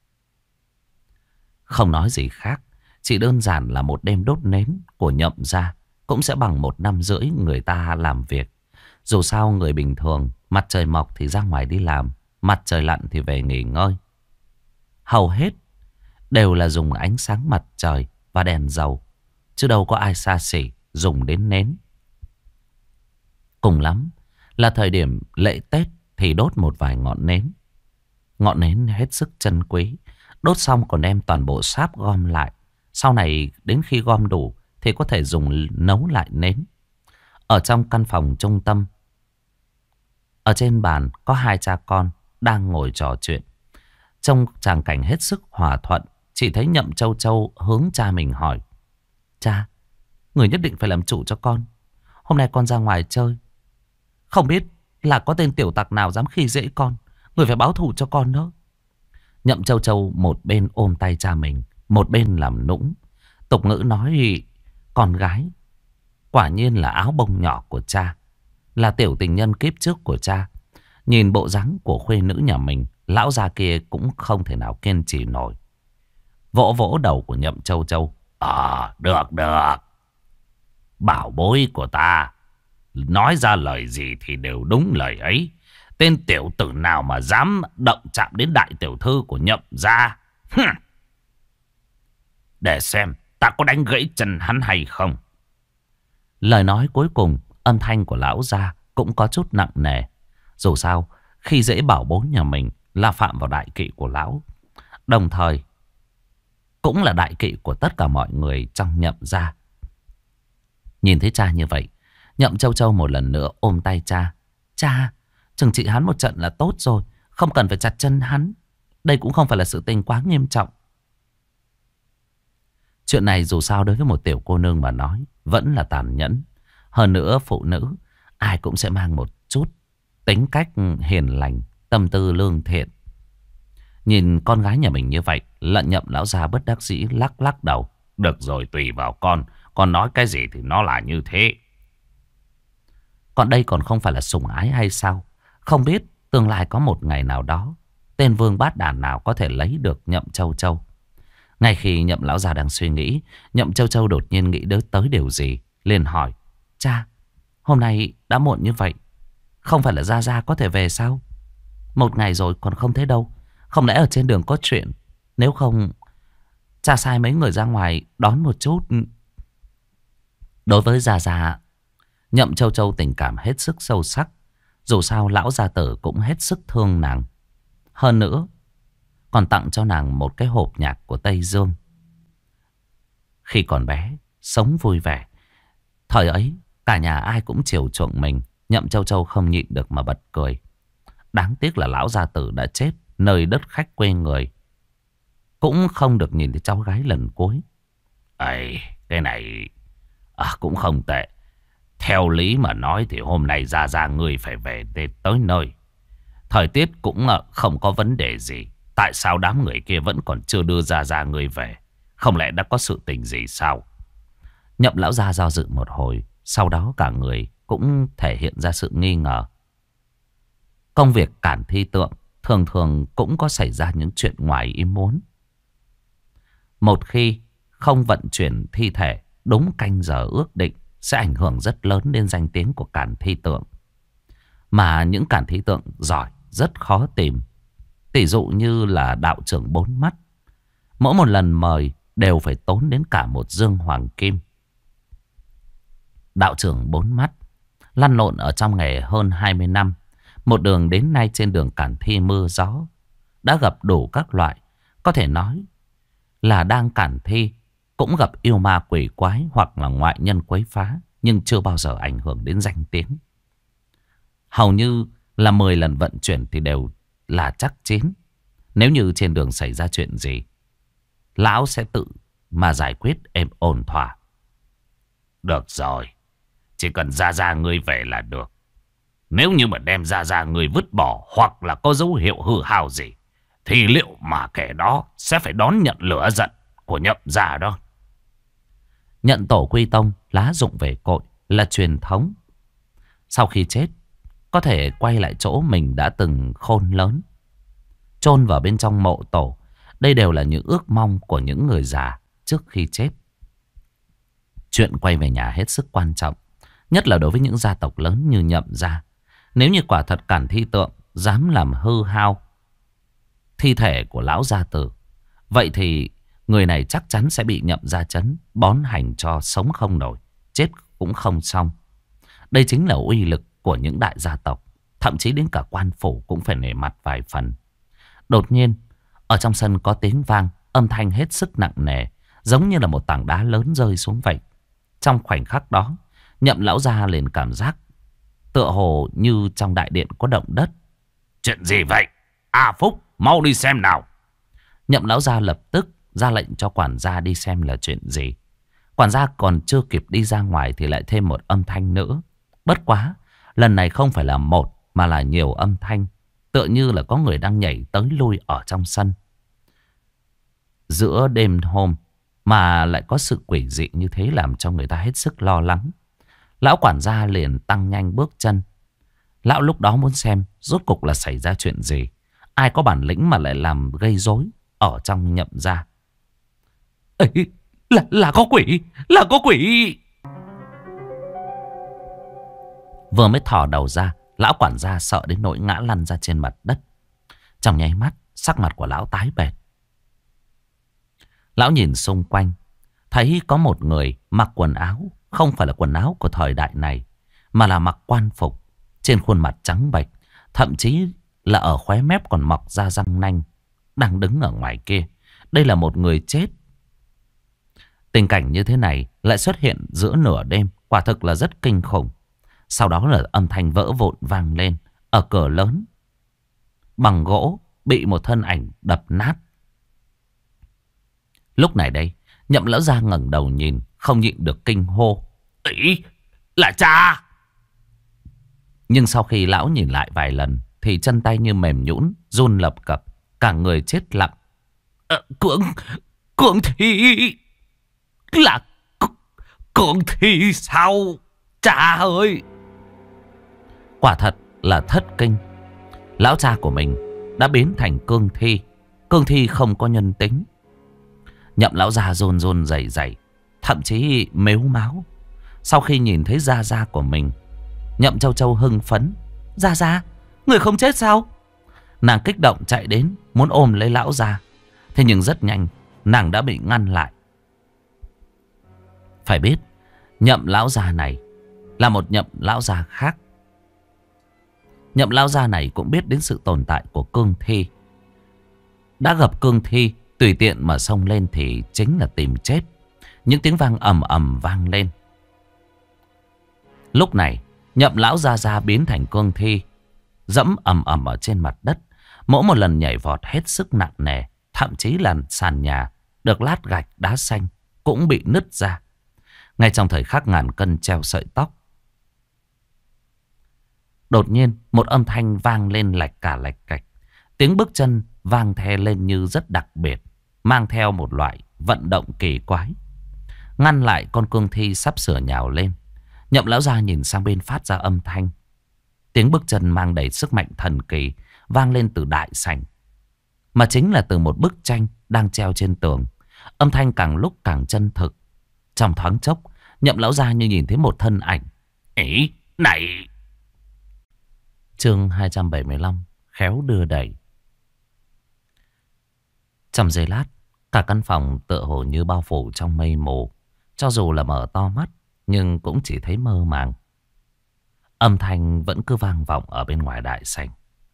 Không nói gì khác, chỉ đơn giản là một đêm đốt nến của Nhậm gia cũng sẽ bằng 1 năm rưỡi người ta làm việc. Dù sao người bình thường, mặt trời mọc thì ra ngoài đi làm, mặt trời lặn thì về nghỉ ngơi. Hầu hết đều là dùng ánh sáng mặt trời và đèn dầu, chứ đâu có ai xa xỉ dùng đến nến. Cùng lắm là thời điểm lễ Tết thì đốt một vài ngọn nến. Ngọn nến hết sức chân quý, đốt xong còn đem toàn bộ sáp gom lại. Sau này đến khi gom đủ thì có thể dùng nấu lại nến. Ở trong căn phòng trung tâm, ở trên bàn có 2 cha con đang ngồi trò chuyện. Trong tràng cảnh hết sức hòa thuận, chỉ thấy Nhậm Châu Châu hướng cha mình hỏi: Cha, người nhất định phải làm chủ cho con. Hôm nay con ra ngoài chơi, không biết là có tên tiểu tặc nào dám khi dễ con. Người phải báo thù cho con đó. Nhậm Châu Châu một bên ôm tay cha mình, một bên làm nũng. Tục ngữ nói con gái quả nhiên là áo bông nhỏ của cha, là tiểu tình nhân kiếp trước của cha. Nhìn bộ dáng của khuê nữ nhà mình, lão già kia cũng không thể nào kiên trì nổi. Vỗ vỗ đầu của Nhậm Châu Châu: Được được. Bảo bối của ta, nói ra lời gì thì đều đúng lời ấy. Tên tiểu tử nào mà dám động chạm đến đại tiểu thư của Nhậm gia, để xem ta có đánh gãy chân hắn hay không. Lời nói cuối cùng, âm thanh của lão gia cũng có chút nặng nề. Dù sao, khi dễ bảo bối nhà mình là phạm vào đại kỵ của lão, đồng thời cũng là đại kỵ của tất cả mọi người trong Nhậm gia. Nhìn thấy cha như vậy, Nhậm Châu Châu một lần nữa ôm tay cha: Cha, trừng trị hắn một trận là tốt rồi, không cần phải chặt chân hắn. Đây cũng không phải là sự tình quá nghiêm trọng. Chuyện này dù sao đối với một tiểu cô nương mà nói vẫn là tàn nhẫn. Hơn nữa phụ nữ ai cũng sẽ mang một chút tính cách hiền lành, tâm tư lương thiện. Nhìn con gái nhà mình như vậy, Lận Nhậm lão gia bất đắc dĩ lắc lắc đầu. Được rồi, tùy vào con nói cái gì thì nó là như thế. Còn đây còn không phải là sủng ái hay sao? Không biết tương lai có một ngày nào đó tên vương bát đàn nào có thể lấy được Nhậm Châu Châu. Ngay khi Nhậm lão già đang suy nghĩ, Nhậm Châu Châu đột nhiên nghĩ tới điều gì, liền hỏi: Cha, hôm nay đã muộn như vậy, không phải là Gia Gia có thể về sao? Một ngày rồi còn không thấy đâu. Không lẽ ở trên đường có chuyện? Nếu không, cha sai mấy người ra ngoài đón một chút. Đối với Gia Gia, Nhậm Châu Châu tình cảm hết sức sâu sắc. Dù sao lão gia tử cũng hết sức thương nàng. Hơn nữa còn tặng cho nàng một cái hộp nhạc của Tây Dương. Khi còn bé, sống vui vẻ. Thời ấy, cả nhà ai cũng chiều chuộng mình. Nhậm Châu Châu không nhịn được mà bật cười. Đáng tiếc là lão gia tử đã chết nơi đất khách quê người. Cũng không được nhìn thấy cháu gái lần cuối. Ây, cái này cũng không tệ. Theo lý mà nói thì hôm nay Gia Gia ngươi phải về tới nơi. Thời tiết cũng không có vấn đề gì. Tại sao đám người kia vẫn còn chưa đưa Gia Gia ngươi về? Không lẽ đã có sự tình gì sao? Nhậm lão gia do dự một hồi. Sau đó cả người cũng thể hiện ra sự nghi ngờ. Công việc cản thi tượng thường thường cũng có xảy ra những chuyện ngoài ý muốn. Một khi không vận chuyển thi thể đúng canh giờ ước định sẽ ảnh hưởng rất lớn đến danh tiếng của cản thi tượng. Mà những cản thi tượng giỏi rất khó tìm. Tỷ dụ như là đạo trưởng bốn mắt. Mỗi một lần mời đều phải tốn đến cả một dương hoàng kim. Đạo trưởng bốn mắt lăn lộn ở trong nghề hơn 20 năm. Một đường đến nay trên đường cản thi mưa gió đã gặp đủ các loại. Có thể nói là đang cản thi cũng gặp yêu ma quỷ quái hoặc là ngoại nhân quấy phá, nhưng chưa bao giờ ảnh hưởng đến danh tiếng. Hầu như là 10 lần vận chuyển thì đều là chắc chín. Nếu như trên đường xảy ra chuyện gì, lão sẽ tự mà giải quyết êm ổn thỏa. Được rồi, chỉ cần Gia Gia ngươi về là được. Nếu như mà đem Gia Gia ngươi vứt bỏ hoặc là có dấu hiệu hư hao gì, thì liệu mà kẻ đó sẽ phải đón nhận lửa giận của Nhậm gia đó. Nhận tổ quy tông, lá dụng về cội là truyền thống. Sau khi chết, có thể quay lại chỗ mình đã từng khôn lớn, chôn vào bên trong mộ tổ. Đây đều là những ước mong của những người già trước khi chết. Chuyện quay về nhà hết sức quan trọng, nhất là đối với những gia tộc lớn như Nhậm gia. Nếu như quả thật cản thi tượng dám làm hư hao thi thể của lão gia tử, vậy thì người này chắc chắn sẽ bị Nhậm gia trấn bón hành cho sống không nổi, chết cũng không xong. Đây chính là uy lực của những đại gia tộc. Thậm chí đến cả quan phủ cũng phải nể mặt vài phần. Đột nhiên ở trong sân có tiếng vang, âm thanh hết sức nặng nề, giống như là một tảng đá lớn rơi xuống vậy. Trong khoảnh khắc đó, Nhậm lão gia liền cảm giác tựa hồ như trong đại điện có động đất. Chuyện gì vậy? Phúc, mau đi xem nào. Nhậm lão gia lập tức ra lệnh cho quản gia đi xem là chuyện gì. Quản gia còn chưa kịp đi ra ngoài thì lại thêm một âm thanh nữa. Bất quá, lần này không phải là một mà là nhiều âm thanh. Tựa như là có người đang nhảy tới lui ở trong sân. Giữa đêm hôm mà lại có sự quỷ dị như thế làm cho người ta hết sức lo lắng. Lão quản gia liền tăng nhanh bước chân. Lão lúc đó muốn xem rốt cục là xảy ra chuyện gì. Ai có bản lĩnh mà lại làm gây rối ở trong Nhậm gia. Ấy, là có quỷ, là có quỷ. Vừa mới thò đầu ra, lão quản gia sợ đến nỗi ngã lăn ra trên mặt đất. Trong nháy mắt, sắc mặt của lão tái bệch. Lão nhìn xung quanh, thấy có một người mặc quần áo không phải là quần áo của thời đại này, mà là mặc quan phục. Trên khuôn mặt trắng bệch, thậm chí là ở khóe mép còn mọc ra răng nanh, đang đứng ở ngoài kia. Đây là một người chết. Tình cảnh như thế này lại xuất hiện giữa nửa đêm, quả thực là rất kinh khủng. Sau đó là âm thanh vỡ vụn vang lên ở cửa lớn bằng gỗ bị một thân ảnh đập nát. Lúc này đây, Nhậm lão gia ngẩng đầu nhìn, không nhịn được kinh hô. Ý, là cha! Nhưng sau khi lão nhìn lại vài lần thì chân tay như mềm nhũn, run lập cập, cả người chết lặng. Cường Thi là Cường Thi sao? Cha ơi! Quả thật là thất kinh. Lão cha của mình đã biến thành cương thi. Cương thi không có nhân tính. Nhậm lão già run run rẩy rẩy, thậm chí mếu máo. Sau khi nhìn thấy Gia Gia của mình, Nhậm Châu Châu hưng phấn. Gia Gia, người không chết sao? Nàng kích động chạy đến, muốn ôm lấy lão già. Thế nhưng rất nhanh, nàng đã bị ngăn lại. Phải biết, Nhậm lão già này là một Nhậm lão già khác. Nhậm lão già này cũng biết đến sự tồn tại của cương thi. Đã gặp cương thi, tùy tiện mà xông lên thì chính là tìm chết. Những tiếng vang ầm ầm vang lên. Lúc này, Nhậm lão già biến thành cương thi, dẫm ầm ầm ở trên mặt đất. Mỗi một lần nhảy vọt hết sức nặng nề, thậm chí là sàn nhà được lát gạch đá xanh cũng bị nứt ra. Ngay trong thời khắc ngàn cân treo sợi tóc, đột nhiên một âm thanh vang lên lạch cả lạch cạch. Tiếng bước chân vang the lên như rất đặc biệt, mang theo một loại vận động kỳ quái, ngăn lại con cương thi sắp sửa nhào lên. Nhậm lão gia nhìn sang bên phát ra âm thanh. Tiếng bước chân mang đầy sức mạnh thần kỳ vang lên từ đại sảnh, mà chính là từ một bức tranh đang treo trên tường. Âm thanh càng lúc càng chân thực. Trong thoáng chốc, Nhậm lão gia như nhìn thấy một thân ảnh. Ý, này! Chương 275, khéo đưa đẩy. Trong giây lát, cả căn phòng tựa hồ như bao phủ trong mây mù. Cho dù là mở to mắt, nhưng cũng chỉ thấy mơ màng. Âm thanh vẫn cứ vang vọng ở bên ngoài đại sảnh.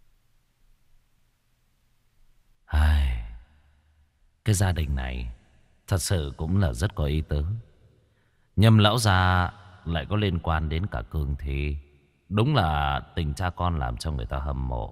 Cái gia đình này thật sự cũng là rất có ý tứ. Nhâm lão gia lại có liên quan đến cả cương thi. Đúng là tình cha con làm cho người ta hâm mộ.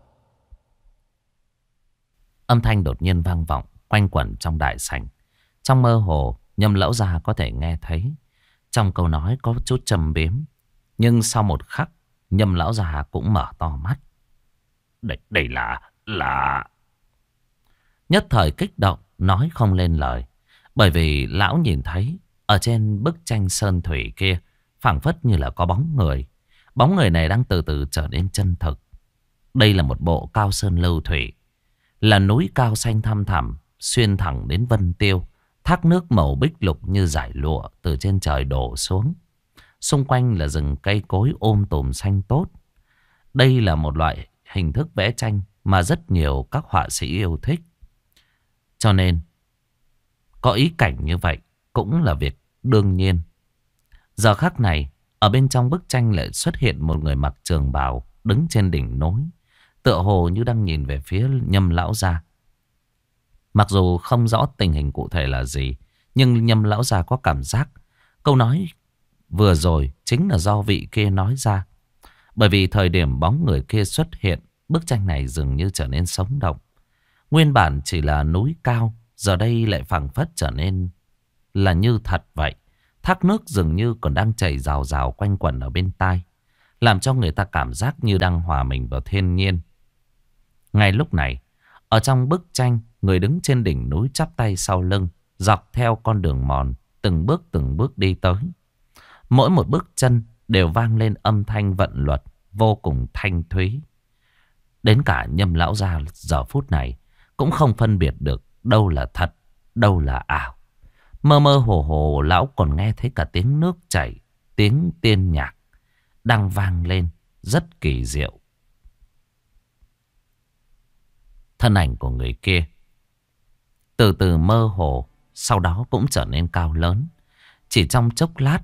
Âm thanh đột nhiên vang vọng, quanh quẩn trong đại sảnh. Trong mơ hồ, Nhâm lão gia có thể nghe thấy trong câu nói có chút trầm biếm. Nhưng sau một khắc, Nhâm lão già cũng mở to mắt. Đây là... Nhất thời kích động, nói không lên lời. Bởi vì lão nhìn thấy ở trên bức tranh sơn thủy kia, phảng phất như là có bóng người. Bóng người này đang từ từ trở nên chân thực. Đây là một bộ cao sơn lưu thủy, là núi cao xanh thăm thẳm, xuyên thẳng đến Vân Tiêu. Thác nước màu bích lục như dải lụa từ trên trời đổ xuống. Xung quanh là rừng cây cối tùm xanh tốt. Đây là một loại hình thức vẽ tranh mà rất nhiều các họa sĩ yêu thích. Cho nên, có ý cảnh như vậy cũng là việc đương nhiên. Giờ khắc này, ở bên trong bức tranh lại xuất hiện một người mặc trường bào đứng trên đỉnh núi, tựa hồ như đang nhìn về phía Nhâm lão gia. Mặc dù không rõ tình hình cụ thể là gì, nhưng Nhâm lão gia có cảm giác câu nói vừa rồi chính là do vị kia nói ra. Bởi vì thời điểm bóng người kia xuất hiện, bức tranh này dường như trở nên sống động. Nguyên bản chỉ là núi cao, giờ đây lại phảng phất trở nên là như thật vậy. Thác nước dường như còn đang chảy rào rào quanh quẩn ở bên tai, làm cho người ta cảm giác như đang hòa mình vào thiên nhiên. Ngay lúc này, ở trong bức tranh, người đứng trên đỉnh núi chắp tay sau lưng, dọc theo con đường mòn, từng bước đi tới. Mỗi một bước chân đều vang lên âm thanh vận luật vô cùng thanh thúy. Đến cả Nhâm lão gia giờ phút này cũng không phân biệt được đâu là thật, đâu là ảo. Mơ mơ hồ hồ lão còn nghe thấy cả tiếng nước chảy, tiếng tiên nhạc đang vang lên rất kỳ diệu. Thân ảnh của người kia từ từ mơ hồ, sau đó cũng trở nên cao lớn. Chỉ trong chốc lát,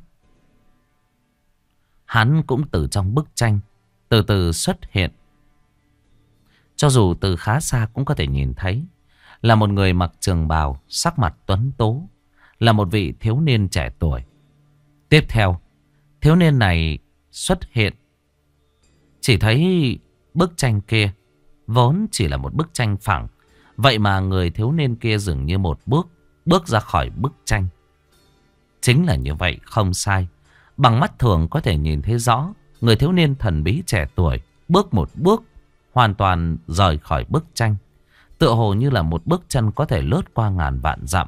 hắn cũng từ trong bức tranh từ từ xuất hiện. Cho dù từ khá xa cũng có thể nhìn thấy là một người mặc trường bào, sắc mặt tuấn tú, là một vị thiếu niên trẻ tuổi. Tiếp theo, thiếu niên này xuất hiện. Chỉ thấy bức tranh kia vốn chỉ là một bức tranh phẳng. Vậy mà người thiếu niên kia dường như một bước ra khỏi bức tranh. Chính là như vậy, không sai. Bằng mắt thường có thể nhìn thấy rõ, người thiếu niên thần bí trẻ tuổi bước một bước hoàn toàn rời khỏi bức tranh, tựa hồ như là một bước chân có thể lướt qua ngàn vạn dặm.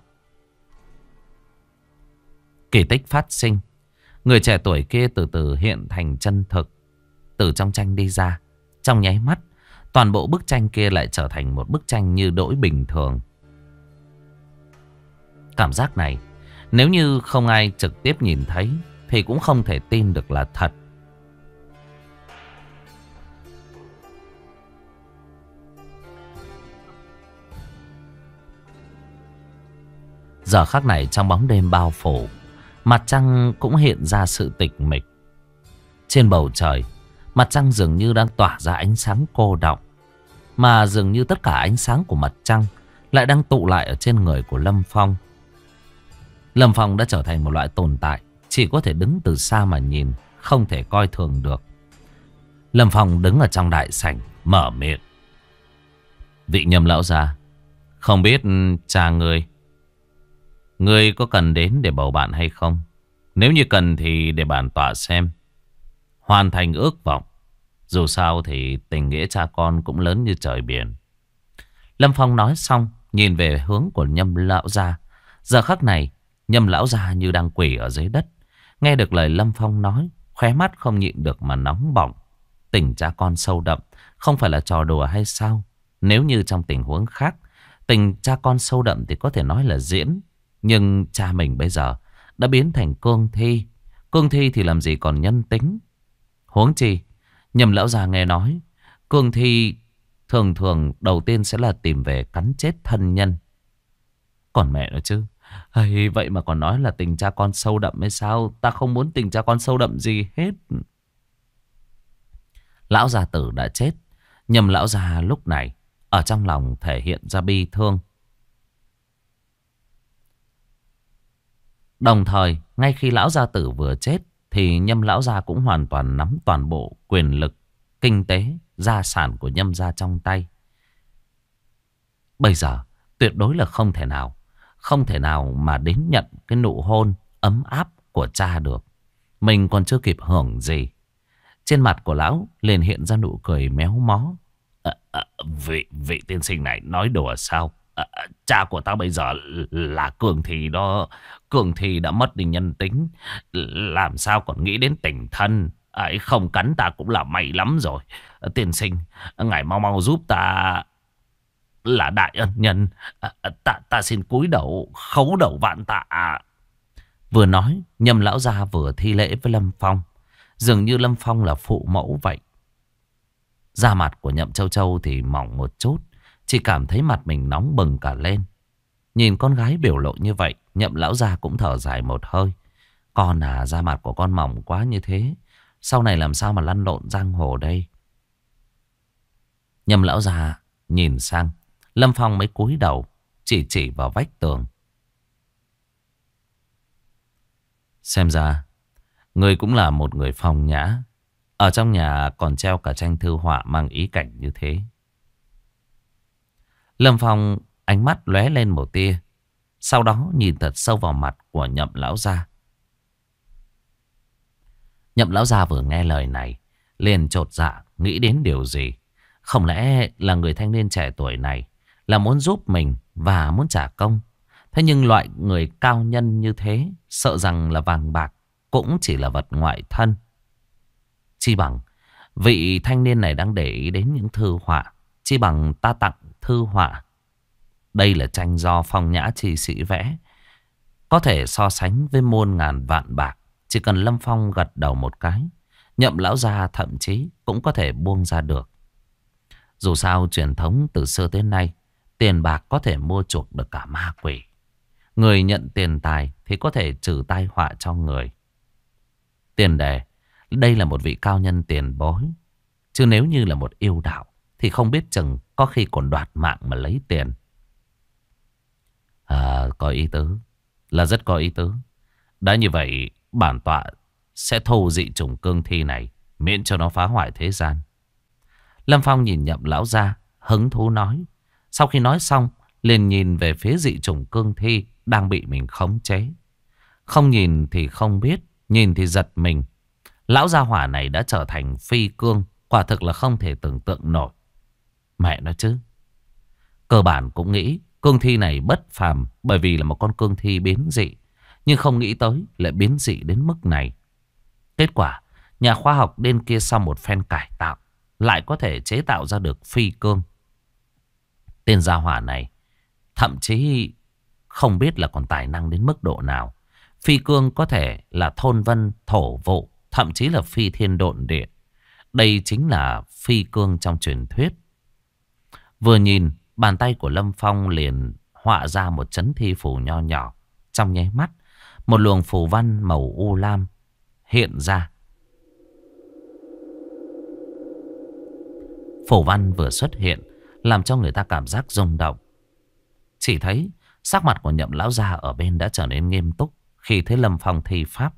Kỳ tích phát sinh. Người trẻ tuổi kia từ từ hiện thành chân thực, từ trong tranh đi ra. Trong nháy mắt, toàn bộ bức tranh kia lại trở thành một bức tranh như đỗi bình thường. Cảm giác này, nếu như không ai trực tiếp nhìn thấy thì cũng không thể tin được là thật. Giờ khắc này trong bóng đêm bao phủ, mặt trăng cũng hiện ra sự tịch mịch. Trên bầu trời, mặt trăng dường như đang tỏa ra ánh sáng cô đọng. Mà dường như tất cả ánh sáng của mặt trăng lại đang tụ lại ở trên người của Lâm Phong. Lâm Phong đã trở thành một loại tồn tại chỉ có thể đứng từ xa mà nhìn, không thể coi thường được. Lâm Phong đứng ở trong đại sảnh, mở miệng. Vị Nhâm lão gia, không biết cha ngươi có cần đến để bầu bạn hay không? Nếu như cần thì để bản tọa xem. Hoàn thành ước vọng. Dù sao thì tình nghĩa cha con cũng lớn như trời biển. Lâm Phong nói xong, nhìn về hướng của Nhâm lão gia. Giờ khắc này, Nhâm lão gia như đang quỳ ở dưới đất. Nghe được lời Lâm Phong nói, khóe mắt không nhịn được mà nóng bỏng. Tình cha con sâu đậm, không phải là trò đùa hay sao? Nếu như trong tình huống khác, tình cha con sâu đậm thì có thể nói là diễn. Nhưng cha mình bây giờ đã biến thành cương thi. Cương thi thì làm gì còn nhân tính. Huống chi, Nhâm lão già nghe nói, cương thi thường thường đầu tiên sẽ là tìm về cắn chết thân nhân. Còn mẹ nó chứ. Hay, vậy mà còn nói là tình cha con sâu đậm hay sao? Ta không muốn tình cha con sâu đậm gì hết. Lão già tử đã chết. Nhâm lão già lúc này ở trong lòng thể hiện ra bi thương. Đồng thời, ngay khi lão gia tử vừa chết, thì Nhâm lão gia cũng hoàn toàn nắm toàn bộ quyền lực, kinh tế, gia sản của Nhâm gia trong tay. Bây giờ, tuyệt đối là không thể nào mà đến nhận cái nụ hôn ấm áp của cha được. Mình còn chưa kịp hưởng gì. Trên mặt của lão liền hiện ra nụ cười méo mó. Vị tiên sinh này nói đùa sao? Cha của ta bây giờ là cường thì đó. Cường thì đã mất đi nhân tính, làm sao còn nghĩ đến tình thân. Ấy không cắn ta cũng là may lắm rồi. Tiên sinh, ngài mau mau giúp ta, là đại ân nhân. Ta xin cúi đầu khấu đầu vạn tạ. Vừa nói, Nhâm lão gia vừa thi lễ với Lâm Phong. Dường như Lâm Phong là phụ mẫu vậy. Da mặt của Nhậm Châu Châu thì mỏng một chút, chỉ cảm thấy mặt mình nóng bừng cả lên. Nhìn con gái biểu lộ như vậy, Nhậm lão gia cũng thở dài một hơi. Con à, da mặt của con mỏng quá như thế, sau này làm sao mà lăn lộn giang hồ đây? Nhậm lão gia nhìn sang, Lâm Phong mới cúi đầu, chỉ vào vách tường. Xem ra, ngươi cũng là một người phong nhã. Ở trong nhà còn treo cả tranh thư họa mang ý cảnh như thế. Lâm Phong ánh mắt lóe lên một tia, sau đó nhìn thật sâu vào mặt của Nhậm lão gia. Nhậm lão gia vừa nghe lời này, liền chột dạ nghĩ đến điều gì. Không lẽ là người thanh niên trẻ tuổi này là muốn giúp mình và muốn trả công? Thế nhưng loại người cao nhân như thế, sợ rằng là vàng bạc cũng chỉ là vật ngoại thân. Chi bằng vị thanh niên này đang để ý đến những thư họa, chi bằng ta tặng thư họa. Đây là tranh do phong nhã chi sĩ vẽ, có thể so sánh với muôn ngàn vạn bạc. Chỉ cần Lâm Phong gật đầu một cái, Nhậm lão gia thậm chí cũng có thể buông ra được. Dù sao truyền thống từ xưa tới nay, tiền bạc có thể mua chuộc được cả ma quỷ. Người nhận tiền tài thì có thể trừ tai họa cho người. Tiền đề, đây là một vị cao nhân tiền bối. Chứ nếu như là một yêu đạo thì không biết chừng có khi còn đoạt mạng mà lấy tiền. Có ý tứ, là rất có ý tứ. Đã như vậy, bản tọa sẽ thu dị chủng cương thi này, miễn cho nó phá hoại thế gian. Lâm Phong nhìn Nhậm lão gia, hứng thú nói. Sau khi nói xong, liền nhìn về phía dị chủng cương thi đang bị mình khống chế. Không nhìn thì không biết, nhìn thì giật mình. Lão gia hỏa này đã trở thành phi cương, quả thực là không thể tưởng tượng nổi. Mẹ nó chứ. Cơ bản cũng nghĩ cương thi này bất phàm bởi vì là một con cương thi biến dị. Nhưng không nghĩ tới lại biến dị đến mức này. Kết quả, nhà khoa học bên kia sau một phen cải tạo lại có thể chế tạo ra được phi cương. Tên gia hỏa này thậm chí không biết là còn tài năng đến mức độ nào. Phi cương có thể là thôn vân, thổ vụ, thậm chí là phi thiên độn địa. Đây chính là phi cương trong truyền thuyết. Vừa nhìn, bàn tay của Lâm Phong liền họa ra một chấn thi phù nho nhỏ. Trong nháy mắt, một luồng phù văn màu u lam hiện ra. Phù văn vừa xuất hiện, làm cho người ta cảm giác rung động. Chỉ thấy sắc mặt của Nhậm lão gia ở bên đã trở nên nghiêm túc khi thấy Lâm Phong thi pháp.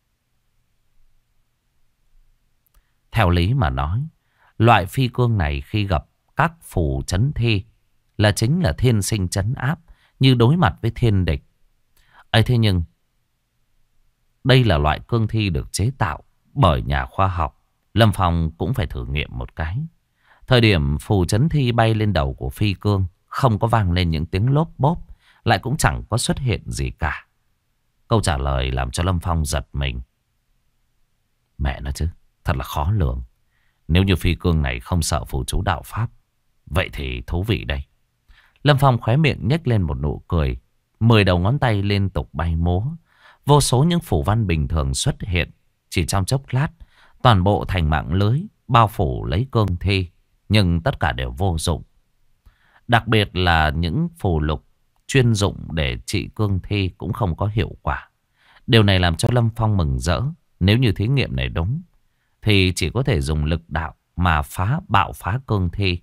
Theo lý mà nói, loại phi cương này khi gặp các phù chấn thi là chính là thiên sinh trấn áp, như đối mặt với thiên địch. Ấy thế nhưng đây là loại cương thi được chế tạo bởi nhà khoa học. Lâm Phong cũng phải thử nghiệm một cái. Thời điểm phù chấn thi bay lên đầu của phi cương, không có vang lên những tiếng lốp bốp, lại cũng chẳng có xuất hiện gì cả. Câu trả lời làm cho Lâm Phong giật mình. Mẹ nó chứ, thật là khó lường. Nếu như phi cương này không sợ phù chú đạo pháp, vậy thì thú vị đây. Lâm Phong khóe miệng nhếch lên một nụ cười. 10 đầu ngón tay liên tục bay múa. Vô số những phù văn bình thường xuất hiện. Chỉ trong chốc lát, toàn bộ thành mạng lưới bao phủ lấy cương thi. Nhưng tất cả đều vô dụng. Đặc biệt là những phù lục chuyên dụng để trị cương thi cũng không có hiệu quả. Điều này làm cho Lâm Phong mừng rỡ. Nếu như thí nghiệm này đúng, thì chỉ có thể dùng lực đạo mà bạo phá cương thi.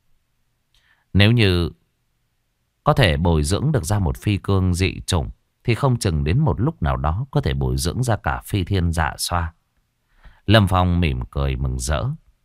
Nếu như có thể bồi dưỡng được ra một phi cương dị chủng, thì không chừng đến một lúc nào đó có thể bồi dưỡng ra cả phi thiên dạ xoa. Lâm Phong mỉm cười mừng rỡ.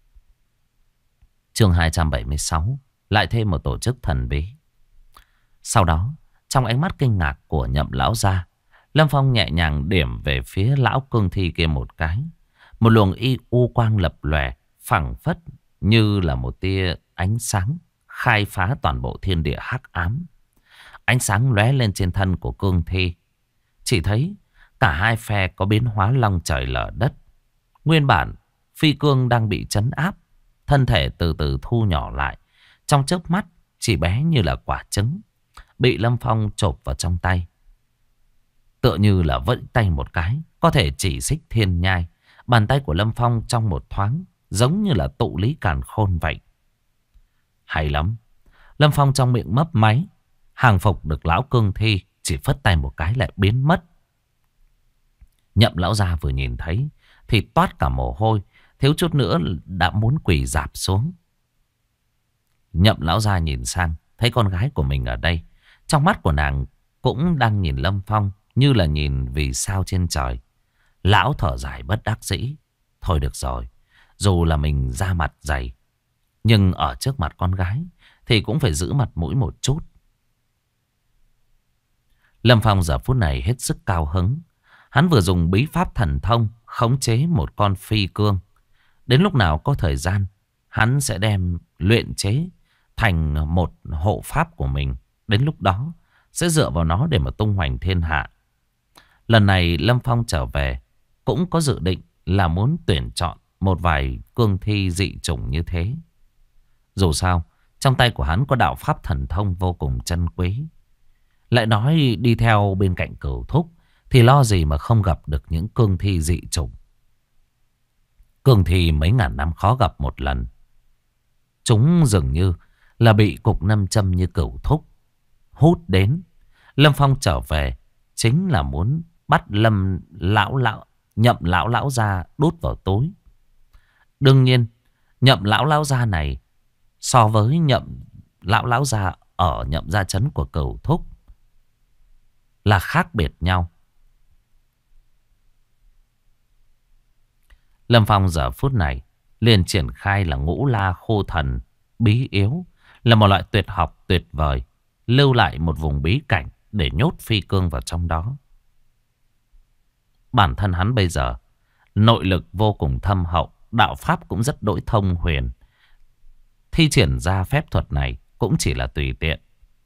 Chương 276, lại thêm một tổ chức thần bí. Sau đó, trong ánh mắt kinh ngạc của Nhậm lão gia, Lâm Phong nhẹ nhàng điểm về phía lão cương thi kia một cái. Một luồng u quang lập lòe, phảng phất như là một tia ánh sáng khai phá toàn bộ thiên địa hắc ám. Ánh sáng lóe lên trên thân của cương thi. Chỉ thấy cả hai phe có biến hóa long trời lở đất. Nguyên bản phi cương đang bị trấn áp, thân thể từ từ thu nhỏ lại, trong chớp mắt chỉ bé như là quả trứng, bị Lâm Phong chộp vào trong tay. Tựa như là vẫy tay một cái, có thể chỉ xích thiên nhai. Bàn tay của Lâm Phong trong một thoáng giống như là tụ lý càn khôn vậy. Hay lắm. Lâm Phong trong miệng mấp máy, hàng phục được lão cương thi, chỉ phất tay một cái lại biến mất. Nhậm lão gia vừa nhìn thấy thì toát cả mồ hôi, thiếu chút nữa đã muốn quỳ rạp xuống. Nhậm lão gia nhìn sang, thấy con gái của mình ở đây. Trong mắt của nàng cũng đang nhìn Lâm Phong như là nhìn vì sao trên trời. Lão thở dài bất đắc dĩ. Thôi được rồi, dù là mình ra mặt dày, nhưng ở trước mặt con gái thì cũng phải giữ mặt mũi một chút. Lâm Phong giờ phút này hết sức cao hứng. Hắn vừa dùng bí pháp thần thông khống chế một con phi cương. Đến lúc nào có thời gian, hắn sẽ đem luyện chế thành một hộ pháp của mình. Đến lúc đó sẽ dựa vào nó để mà tung hoành thiên hạ. Lần này Lâm Phong trở về cũng có dự định là muốn tuyển chọn một vài cương thi dị chủng như thế. Dù sao, trong tay của hắn có đạo pháp thần thông vô cùng chân quý. Lại nói đi theo bên cạnh Cửu Thúc thì lo gì mà không gặp được những cương thi dị chủng. Cương thi mấy ngàn năm khó gặp một lần. Chúng dường như là bị cục nam châm như Cửu Thúc hút đến. Lâm Phong trở về chính là muốn bắt Nhậm lão gia đút vào túi. Đương nhiên, Nhậm lão gia này so với Nhậm lão gia ở Nhậm gia trấn của Cửu Thúc là khác biệt nhau. Lâm Phong giờ phút này liền triển khai là ngũ la khô thần bí yếu, Là một loại tuyệt học tuyệt vời, lưu lại một vùng bí cảnh để nhốt phi cương vào trong đó. Bản thân hắn bây giờ nội lực vô cùng thâm hậu, đạo pháp cũng rất đỗi thông huyền. Thi triển ra phép thuật này cũng chỉ là tùy tiện.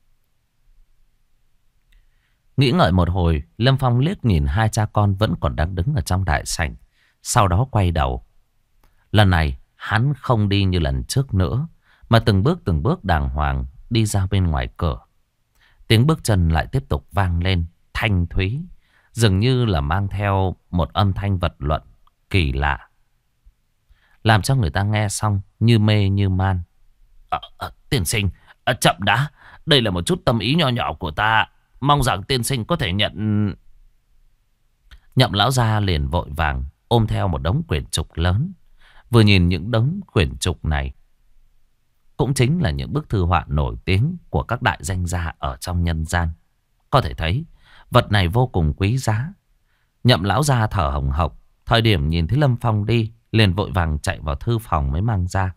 Nghĩ ngợi một hồi, Lâm Phong liếc nhìn hai cha con vẫn còn đang đứng ở trong đại sảnh. Sau đó quay đầu. Lần này hắn không đi như lần trước nữa, mà từng bước đàng hoàng đi ra bên ngoài cửa. Tiếng bước chân lại tiếp tục vang lên, thanh thúy, dường như là mang theo một âm thanh vật luận kỳ lạ, làm cho người ta nghe xong như mê như man. Tiên sinh, chậm đã. Đây là một chút tâm ý nho nhỏ của ta. Mong rằng tiên sinh có thể nhận... Nhậm lão gia liền vội vàng ôm theo một đống quyển trục lớn. Vừa nhìn những đống quyển trục này, cũng chính là những bức thư họa nổi tiếng của các đại danh gia ở trong nhân gian. Có thể thấy vật này vô cùng quý giá. Nhậm lão gia thở hồng hộc. Thời điểm nhìn thấy Lâm Phong đi, liền vội vàng chạy vào thư phòng mới mang ra.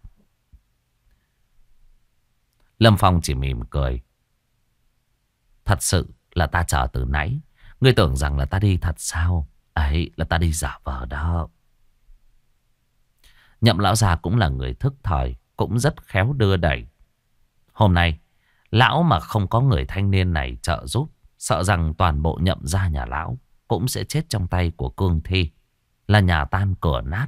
Lâm Phong chỉ mỉm cười. Thật sự là ta chờ từ nãy. Ngươi tưởng rằng là ta đi thật sao? Ấy là ta đi giả vờ đó. Nhậm lão già cũng là người thức thời, cũng rất khéo đưa đẩy. Hôm nay lão mà không có người thanh niên này trợ giúp, sợ rằng toàn bộ Nhậm gia nhà lão cũng sẽ chết trong tay của cương thi, là nhà tan cửa nát.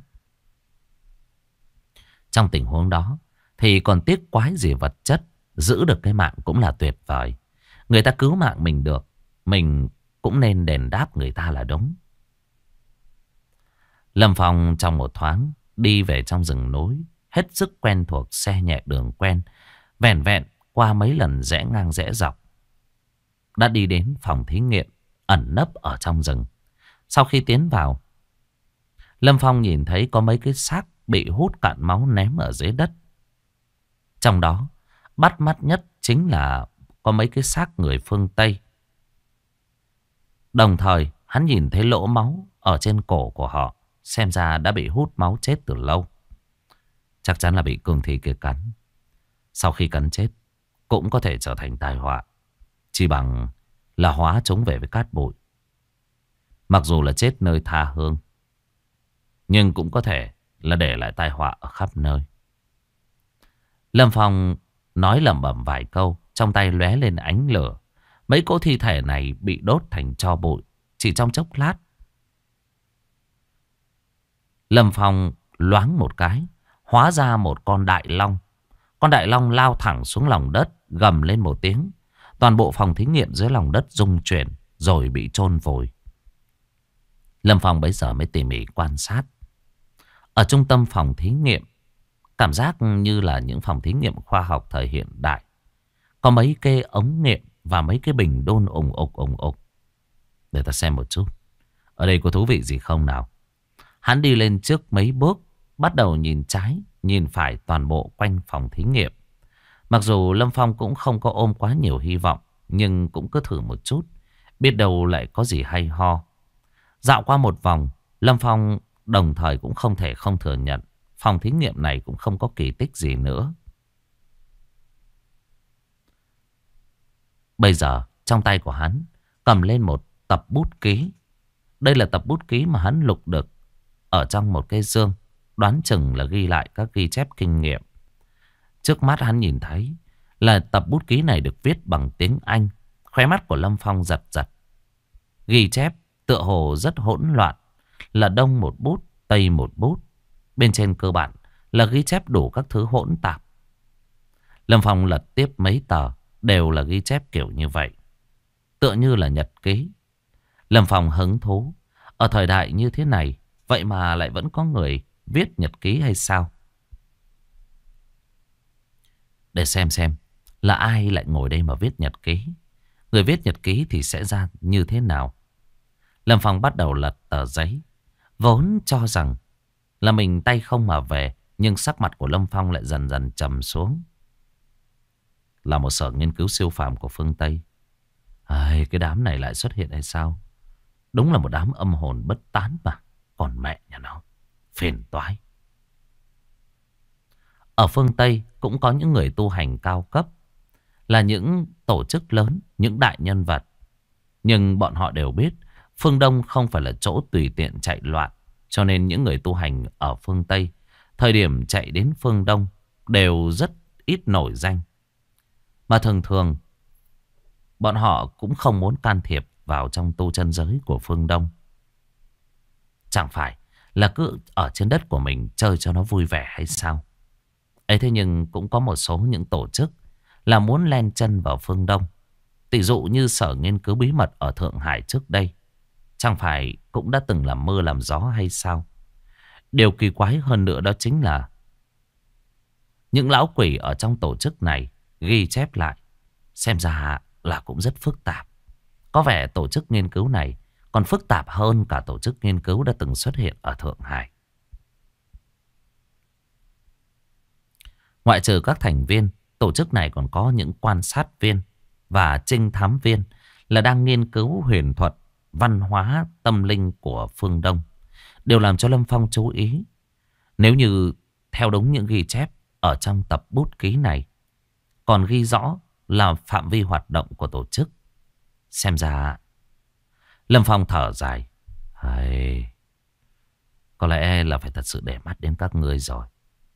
Trong tình huống đó thì còn tiếc quái gì vật chất. Giữ được cái mạng cũng là tuyệt vời. Người ta cứu mạng mình được, mình cũng nên đền đáp người ta là đúng. Lâm Phong trong một thoáng đi về trong rừng núi, hết sức quen thuộc xe nhẹ đường quen. Vẻn vẹn qua mấy lần rẽ ngang rẽ dọc, đã đi đến phòng thí nghiệm ẩn nấp ở trong rừng. Sau khi tiến vào, Lâm Phong nhìn thấy có mấy cái xác bị hút cạn máu ném ở dưới đất. Trong đó bắt mắt nhất chính là có mấy cái xác người phương Tây. Đồng thời hắn nhìn thấy lỗ máu ở trên cổ của họ, xem ra đã bị hút máu chết từ lâu. Chắc chắn là bị cương thi kia cắn. Sau khi cắn chết cũng có thể trở thành tai họa, chỉ bằng là hóa chúng về với cát bụi. Mặc dù là chết nơi tha hương, nhưng cũng có thể là để lại tai họa ở khắp nơi. Lâm Phong nói lẩm bẩm vài câu, trong tay lóe lên ánh lửa. Mấy cỗ thi thể này bị đốt thành tro bụi chỉ trong chốc lát. Lâm Phong loáng một cái, hóa ra một con đại long. Con đại long lao thẳng xuống lòng đất, gầm lên một tiếng. Toàn bộ phòng thí nghiệm dưới lòng đất rung chuyển, rồi bị chôn vùi. Lâm Phong bấy giờ mới tỉ mỉ quan sát. Ở trung tâm phòng thí nghiệm, cảm giác như là những phòng thí nghiệm khoa học thời hiện đại. Có mấy cái ống nghiệm và mấy cái bình đôn ùng ục. Để ta xem một chút, ở đây có thú vị gì không nào. Hắn đi lên trước mấy bước, bắt đầu nhìn trái, nhìn phải toàn bộ quanh phòng thí nghiệm. Mặc dù Lâm Phong cũng không có ôm quá nhiều hy vọng, nhưng cũng cứ thử một chút, biết đâu lại có gì hay ho. Dạo qua một vòng, Lâm Phong đồng thời cũng không thể không thừa nhận phòng thí nghiệm này cũng không có kỳ tích gì nữa. Bây giờ trong tay của hắn cầm lên một tập bút ký. Đây là tập bút ký mà hắn lục được ở trong một cái dương, đoán chừng là ghi lại các ghi chép kinh nghiệm. Trước mắt hắn nhìn thấy là tập bút ký này được viết bằng tiếng Anh. Khóe mắt của Lâm Phong giật giật. Ghi chép tựa hồ rất hỗn loạn, là đông một bút, tây một bút. Bên trên cơ bản là ghi chép đủ các thứ hỗn tạp. Lâm Phong lật tiếp mấy tờ, đều là ghi chép kiểu như vậy, tựa như là nhật ký. Lâm Phong hứng thú. Ở thời đại như thế này, vậy mà lại vẫn có người viết nhật ký hay sao? Để xem là ai lại ngồi đây mà viết nhật ký. Người viết nhật ký thì sẽ ra như thế nào? Lâm Phong bắt đầu lật tờ giấy. Vốn cho rằng là mình tay không mà về, nhưng sắc mặt của Lâm Phong lại dần dần trầm xuống. Là một sở nghiên cứu siêu phàm của phương Tây. Cái đám này lại xuất hiện hay sao? Đúng là một đám âm hồn bất tán mà. Còn mẹ nhà nó, phiền toái. Ở phương Tây cũng có những người tu hành cao cấp, là những tổ chức lớn, những đại nhân vật. Nhưng bọn họ đều biết phương Đông không phải là chỗ tùy tiện chạy loạn. Cho nên những người tu hành ở phương Tây, thời điểm chạy đến phương Đông đều rất ít nổi danh. Mà thường thường bọn họ cũng không muốn can thiệp vào trong tu chân giới của phương Đông. Chẳng phải là cứ ở trên đất của mình chơi cho nó vui vẻ hay sao? Ấy thế nhưng cũng có một số những tổ chức là muốn len chân vào phương Đông. Tỷ dụ như Sở Nghiên cứu Bí mật ở Thượng Hải trước đây, chẳng phải cũng đã từng làm mưa làm gió hay sao? Điều kỳ quái hơn nữa đó chính là những lão quỷ ở trong tổ chức này ghi chép lại, xem ra là cũng rất phức tạp. Có vẻ tổ chức nghiên cứu này còn phức tạp hơn cả tổ chức nghiên cứu đã từng xuất hiện ở Thượng Hải. Ngoại trừ các thành viên, tổ chức này còn có những quan sát viên và trinh thám viên là đang nghiên cứu huyền thuật, văn hóa, tâm linh của phương Đông. Điều làm cho Lâm Phong chú ý, nếu như theo đúng những ghi chép ở trong tập bút ký này, còn ghi rõ là phạm vi hoạt động của tổ chức. Xem ra Lâm Phong thở dài. Có lẽ là phải thật sự để mắt đến các ngươi rồi.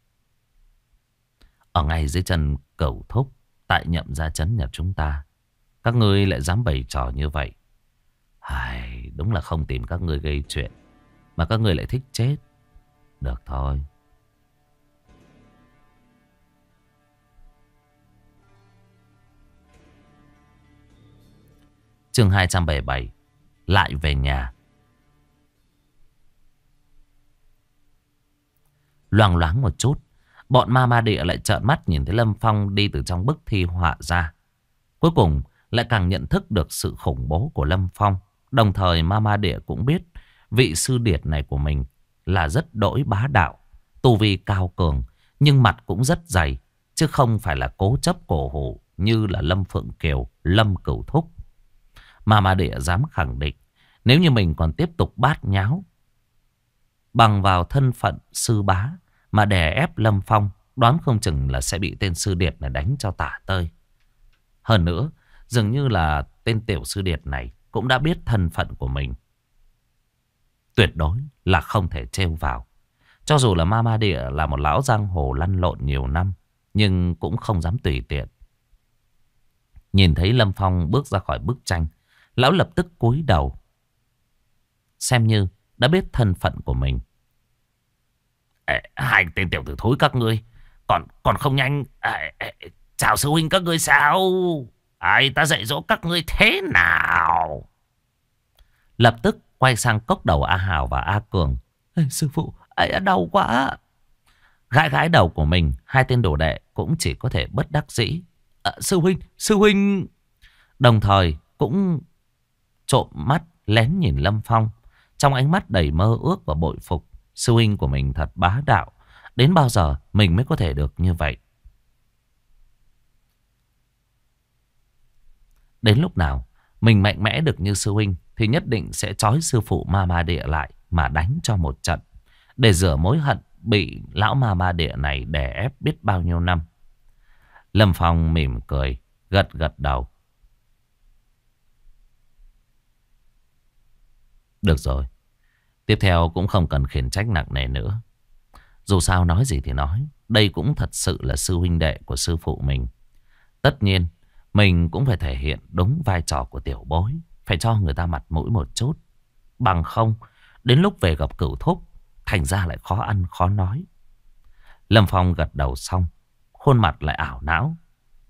Ở ngay dưới chân Cẩu Thúc, tại Nhậm Gia trấn nhà chúng ta, các ngươi lại dám bày trò như vậy. Đúng là không tìm các ngươi gây chuyện, mà các ngươi lại thích chết. Được thôi. Chương 277. Lại về nhà. Loang loáng một chút, bọn ma ma địa lại trợn mắt nhìn thấy Lâm Phong đi từ trong bức thi họa ra. Cuối cùng lại càng nhận thức được sự khủng bố của Lâm Phong. Đồng thời ma ma địa cũng biết vị sư điệt này của mình là rất đỗi bá đạo, tu vi cao cường, nhưng mặt cũng rất dày, chứ không phải là cố chấp cổ hủ như là Lâm Phượng Kiều, Lâm Cửu Thúc. Ma ma địa dám khẳng định, nếu như mình còn tiếp tục bát nháo bằng vào thân phận sư bá mà đè ép Lâm Phong, đoán không chừng là sẽ bị tên sư điệt này đánh cho tả tơi. Hơn nữa, dường như là tên tiểu sư điệt này cũng đã biết thân phận của mình. Tuyệt đối là không thể trêu vào. Cho dù là ma ma địa là một lão giang hồ lăn lộn nhiều năm, nhưng cũng không dám tùy tiện. Nhìn thấy Lâm Phong bước ra khỏi bức tranh, lão lập tức cúi đầu, xem như đã biết thân phận của mình. Hai tên tiểu tử thối các ngươi còn không nhanh chào sư huynh các ngươi sao? Ta dạy dỗ các ngươi thế nào? Lập tức quay sang cốc đầu A Hào và A Cường. Sư phụ, đau quá. Gãi gãi đầu của mình, hai tên đồ đệ cũng chỉ có thể bất đắc dĩ. Sư huynh. Đồng thời cũng trộm mắt lén nhìn Lâm Phong, trong ánh mắt đầy mơ ước và bội phục. Sư huynh của mình thật bá đạo, đến bao giờ mình mới có thể được như vậy? Đến lúc nào mình mạnh mẽ được như sư huynh thì nhất định sẽ trói sư phụ ma ma địa lại mà đánh cho một trận, để rửa mối hận bị lão ma ma địa này đè ép biết bao nhiêu năm. Lâm Phong mỉm cười, gật gật đầu. Được rồi, tiếp theo cũng không cần khiển trách nặng nề nữa. Dù sao nói gì thì nói, đây cũng thật sự là sư huynh đệ của sư phụ mình. Tất nhiên mình cũng phải thể hiện đúng vai trò của tiểu bối, phải cho người ta mặt mũi một chút. Bằng không, đến lúc về gặp Cửu Thúc, thành ra lại khó ăn khó nói. Lâm Phong gật đầu xong, khuôn mặt lại ảo não.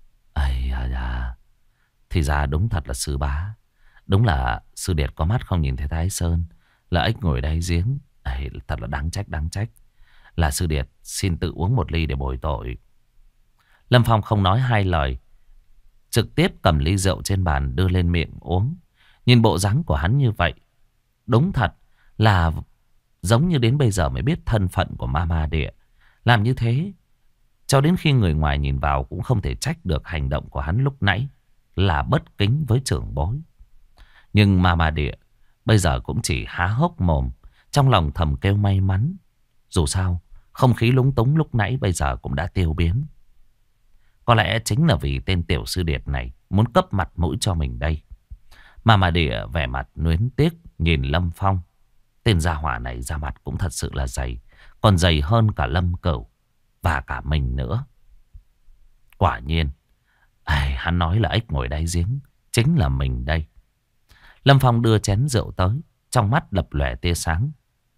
Thì ra đúng thật là sư bá. Đúng là sư điệt có mắt không nhìn thấy Thái Sơn, là ếch ngồi đáy giếng. Thật là đáng trách. Là sư điệt xin tự uống một ly để bồi tội. Lâm Phong không nói hai lời, trực tiếp cầm ly rượu trên bàn đưa lên miệng uống. Nhìn bộ dáng của hắn như vậy, đúng thật là giống như đến bây giờ mới biết thân phận của ma ma địa. Làm như thế cho đến khi người ngoài nhìn vào cũng không thể trách được hành động của hắn lúc nãy là bất kính với trưởng bối. Nhưng ma ma địa bây giờ cũng chỉ há hốc mồm, trong lòng thầm kêu may mắn. Dù sao Không khí lúng túng lúc nãy bây giờ cũng đã tiêu biến. Có lẽ chính là vì tên tiểu sư điệt này muốn cấp mặt mũi cho mình đây. Mà Địa vẻ mặt nuối tiếc nhìn Lâm Phong. Tên gia hỏa này ra mặt cũng thật sự là dày. Còn dày hơn cả Lâm Cửu và cả mình nữa. Quả nhiên, hắn nói là ếch ngồi đáy giếng, chính là mình đây. Lâm Phong đưa chén rượu tới, trong mắt lập lòe tia sáng.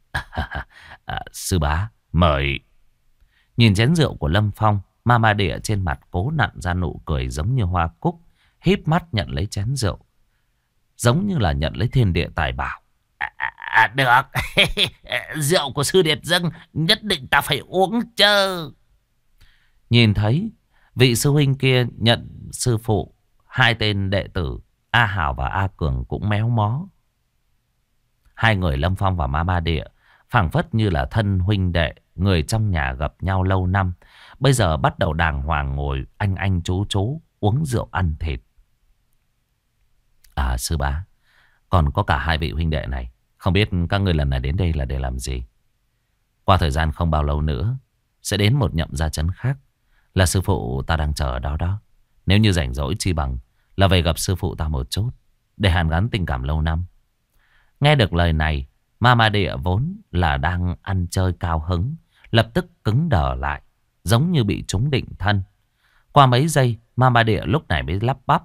Sư bá, mời. Nhìn chén rượu của Lâm Phong, Mama Địa trên mặt cố nặn ra nụ cười giống như hoa cúc, híp mắt nhận lấy chén rượu, giống như là nhận lấy thiên địa tài bảo. Được. Rượu của sư điệt dâng, nhất định ta phải uống chứ. Nhìn thấy vị sư huynh kia nhận sư phụ, hai tên đệ tử A Hảo và A Cường cũng méo mó. Hai người Lâm Phong và Mama Địa phảng phất như là thân huynh đệ, người trong nhà gặp nhau lâu năm, bây giờ bắt đầu đàng hoàng ngồi anh chú uống rượu ăn thịt. Sư bá, còn có cả hai vị huynh đệ này, không biết các người lần này đến đây là để làm gì? Qua thời gian không bao lâu nữa sẽ đến một nhậm gia trấn khác, là sư phụ ta đang chờ ở đó đó. Nếu như rảnh rỗi chi bằng là về gặp sư phụ ta một chút, để hàn gắn tình cảm lâu năm. Nghe được lời này, Mama Địa vốn là đang ăn chơi cao hứng, lập tức cứng đờ lại, giống như bị trúng định thân. Qua mấy giây, Mama Địa lúc này mới lắp bắp.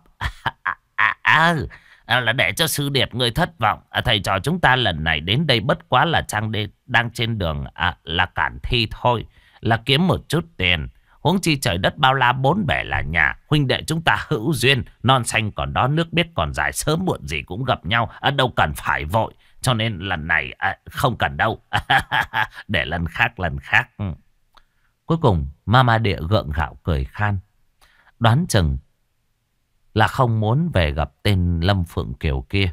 Là để cho sư điệp người thất vọng. Thầy trò chúng ta lần này đến đây bất quá là đang trên đường là cản thi thôi, là kiếm một chút tiền. Huống chi trời đất bao la bốn bể là nhà. Huynh đệ chúng ta hữu duyên, non xanh còn đó nước biết còn dài, sớm muộn gì cũng gặp nhau, đâu cần phải vội. Cho nên lần này không cần đâu. Để lần khác. Cuối cùng Mama Địa gượng gạo cười khan, đoán chừng là không muốn về gặp tên Lâm Phượng Kiều kia,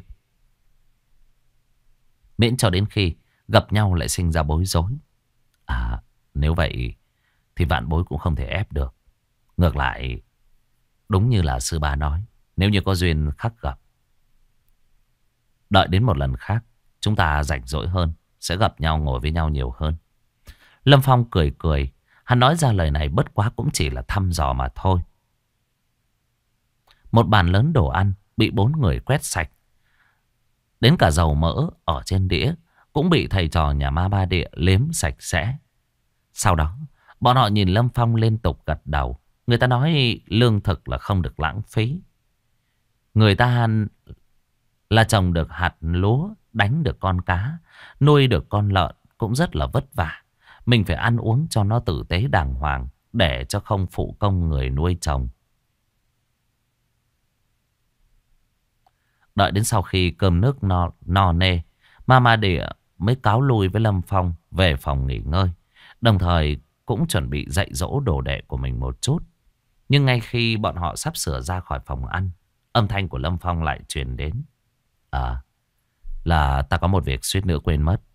miễn cho đến khi gặp nhau lại sinh ra bối rối. Nếu vậy thì vạn bối cũng không thể ép được. Ngược lại, đúng như là sư ba nói, nếu như có duyên khắc gặp, đợi đến một lần khác chúng ta rảnh rỗi hơn, sẽ gặp nhau ngồi với nhau nhiều hơn. Lâm Phong cười. Hắn nói ra lời này bất quá cũng chỉ là thăm dò mà thôi. Một bàn lớn đồ ăn bị 4 người quét sạch. Đến cả dầu mỡ ở trên đĩa cũng bị thầy trò nhà Mama Địa liếm sạch sẽ. Sau đó bọn họ nhìn Lâm Phong liên tục gật đầu. Người ta nói lương thực là không được lãng phí. Người ta là trồng được hạt lúa, đánh được con cá, nuôi được con lợn cũng rất là vất vả. Mình phải ăn uống cho nó tử tế đàng hoàng, để cho không phụ công người nuôi trồng. Đợi đến sau khi cơm nước no nê, Mama Địa mới cáo lui với Lâm Phong về phòng nghỉ ngơi, đồng thời cũng chuẩn bị dạy dỗ đồ đệ của mình một chút. Nhưng ngay khi bọn họ sắp sửa ra khỏi phòng ăn, âm thanh của Lâm Phong lại truyền đến. Là ta có một việc suýt nữa quên mất.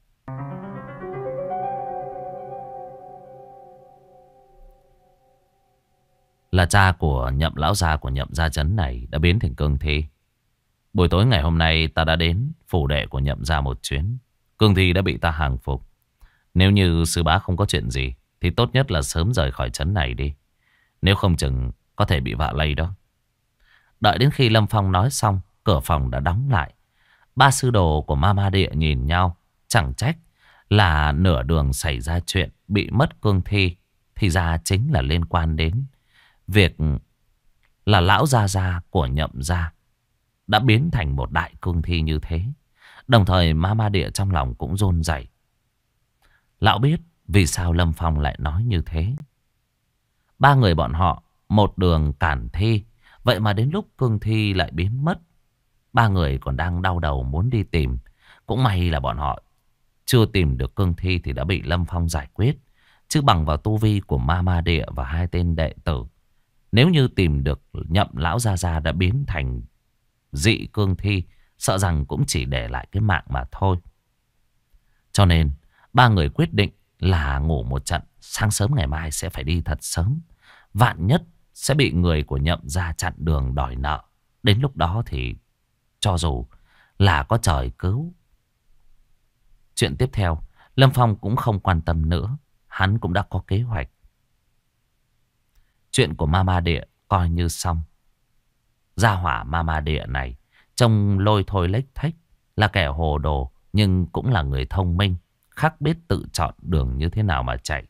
Là cha của Nhậm lão gia của Nhậm gia trấn này đã biến thành cương thi. Buổi tối ngày hôm nay ta đã đến phủ đệ của Nhậm gia một chuyến. Cương thi đã bị ta hàng phục. Nếu như sư bá không có chuyện gì thì tốt nhất là sớm rời khỏi trấn này đi. Nếu không chừng có thể bị vạ lây đó. Đợi đến khi Lâm Phong nói xong, cửa phòng đã đóng lại. Ba sư đồ của Mama Địa nhìn nhau. Chẳng trách là nửa đường xảy ra chuyện bị mất cương thi, thì ra chính là liên quan đến việc là lão gia của Nhậm gia đã biến thành một đại cương thi như thế. Đồng thời Mama Địa trong lòng cũng run rẩy. Lão biết vì sao Lâm Phong lại nói như thế. Ba người bọn họ một đường cản thi, vậy mà đến lúc cương thi lại biến mất, ba người còn đang đau đầu muốn đi tìm. Cũng may là bọn họ chưa tìm được cương thi thì đã bị Lâm Phong giải quyết. Chứ bằng vào tu vi của Mama Địa và hai tên đệ tử, nếu như tìm được Nhậm lão gia đã biến thành dị cương thi, sợ rằng cũng chỉ để lại cái mạng mà thôi. Cho nên ba người quyết định là ngủ một trận, sáng sớm ngày mai sẽ phải đi thật sớm. Vạn nhất sẽ bị người của Nhậm gia chặn đường đòi nợ. Đến lúc đó thì cho dù là có trời cứu. Chuyện tiếp theo Lâm Phong cũng không quan tâm nữa. hắn cũng đã có kế hoạch. Chuyện của Mama Địa coi như xong. Gia hỏa Mama Địa này trông lôi thôi lếch thếch, là kẻ hồ đồ nhưng cũng là người thông minh, khắc biết tự chọn đường như thế nào mà chạy.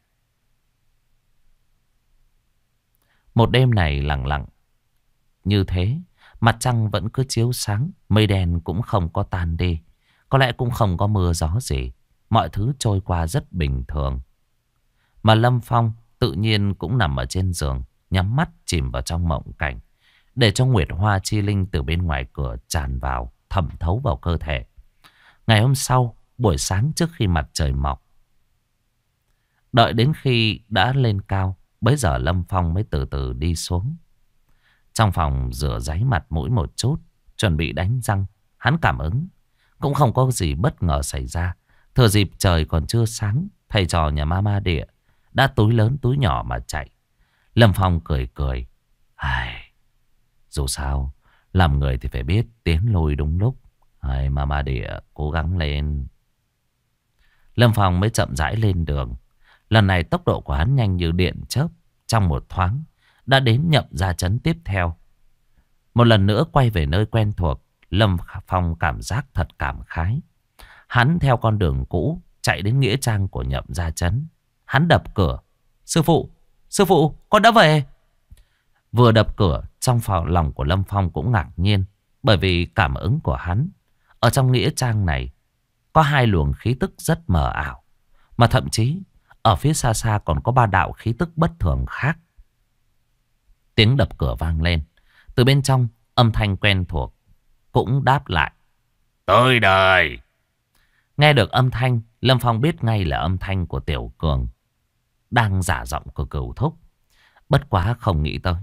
Một đêm này lặng lặng như thế, mặt trăng vẫn cứ chiếu sáng, mây đen cũng không có tan đi. Có lẽ cũng không có mưa gió gì. Mọi thứ trôi qua rất bình thường. Mà Lâm Phong tự nhiên cũng nằm ở trên giường, nhắm mắt chìm vào trong mộng cảnh, để cho nguyệt hoa chi linh từ bên ngoài cửa tràn vào, thẩm thấu vào cơ thể. Ngày hôm sau, buổi sáng trước khi mặt trời mọc, đợi đến khi đã lên cao, bấy giờ Lâm Phong mới từ từ đi xuống. Trong phòng rửa ráy mặt mũi một chút, chuẩn bị đánh răng, hắn cảm ứng cũng không có gì bất ngờ xảy ra. Thừa dịp trời còn chưa sáng, thầy trò nhà Mama Địa đã túi lớn túi nhỏ mà chạy. Lâm Phong cười cười. Ai, dù sao, làm người thì phải biết tiến lùi đúng lúc. Ai, Mama Địa cố gắng lên. Lâm Phong mới chậm rãi lên đường. Lần này tốc độ của hắn nhanh như điện chớp. Trong một thoáng đã đến Nhậm Gia trấn tiếp theo. Một lần nữa quay về nơi quen thuộc, Lâm Phong cảm giác thật cảm khái. Hắn theo con đường cũ chạy đến nghĩa trang của Nhậm Gia trấn. Hắn đập cửa. Sư phụ, con đã về. Vừa đập cửa, trong phòng lòng của Lâm Phong cũng ngạc nhiên, bởi vì cảm ứng của hắn ở trong nghĩa trang này có hai luồng khí tức rất mờ ảo, mà thậm chí ở phía xa xa còn có ba đạo khí tức bất thường khác. Tiếng đập cửa vang lên. Từ bên trong, âm thanh quen thuộc cũng đáp lại. Tới đây. Nghe được âm thanh, Lâm Phong biết ngay là âm thanh của Tiểu Cường, đang giả giọng của Cửu Thúc. Bất quá không nghĩ tới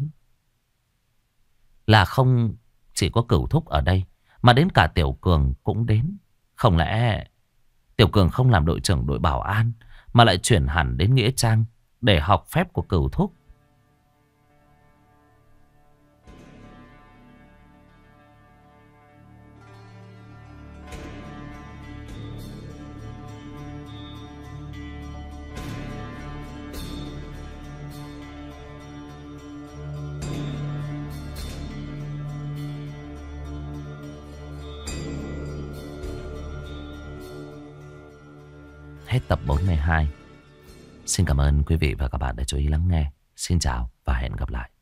là không chỉ có Cửu Thúc ở đây, mà đến cả Tiểu Cường cũng đến. Không lẽ Tiểu Cường không làm đội trưởng đội bảo an, mà lại chuyển hẳn đến nghĩa trang để học phép của Cửu Thúc? Hết tập 42. Xin cảm ơn quý vị và các bạn đã chú ý lắng nghe. Xin chào và hẹn gặp lại.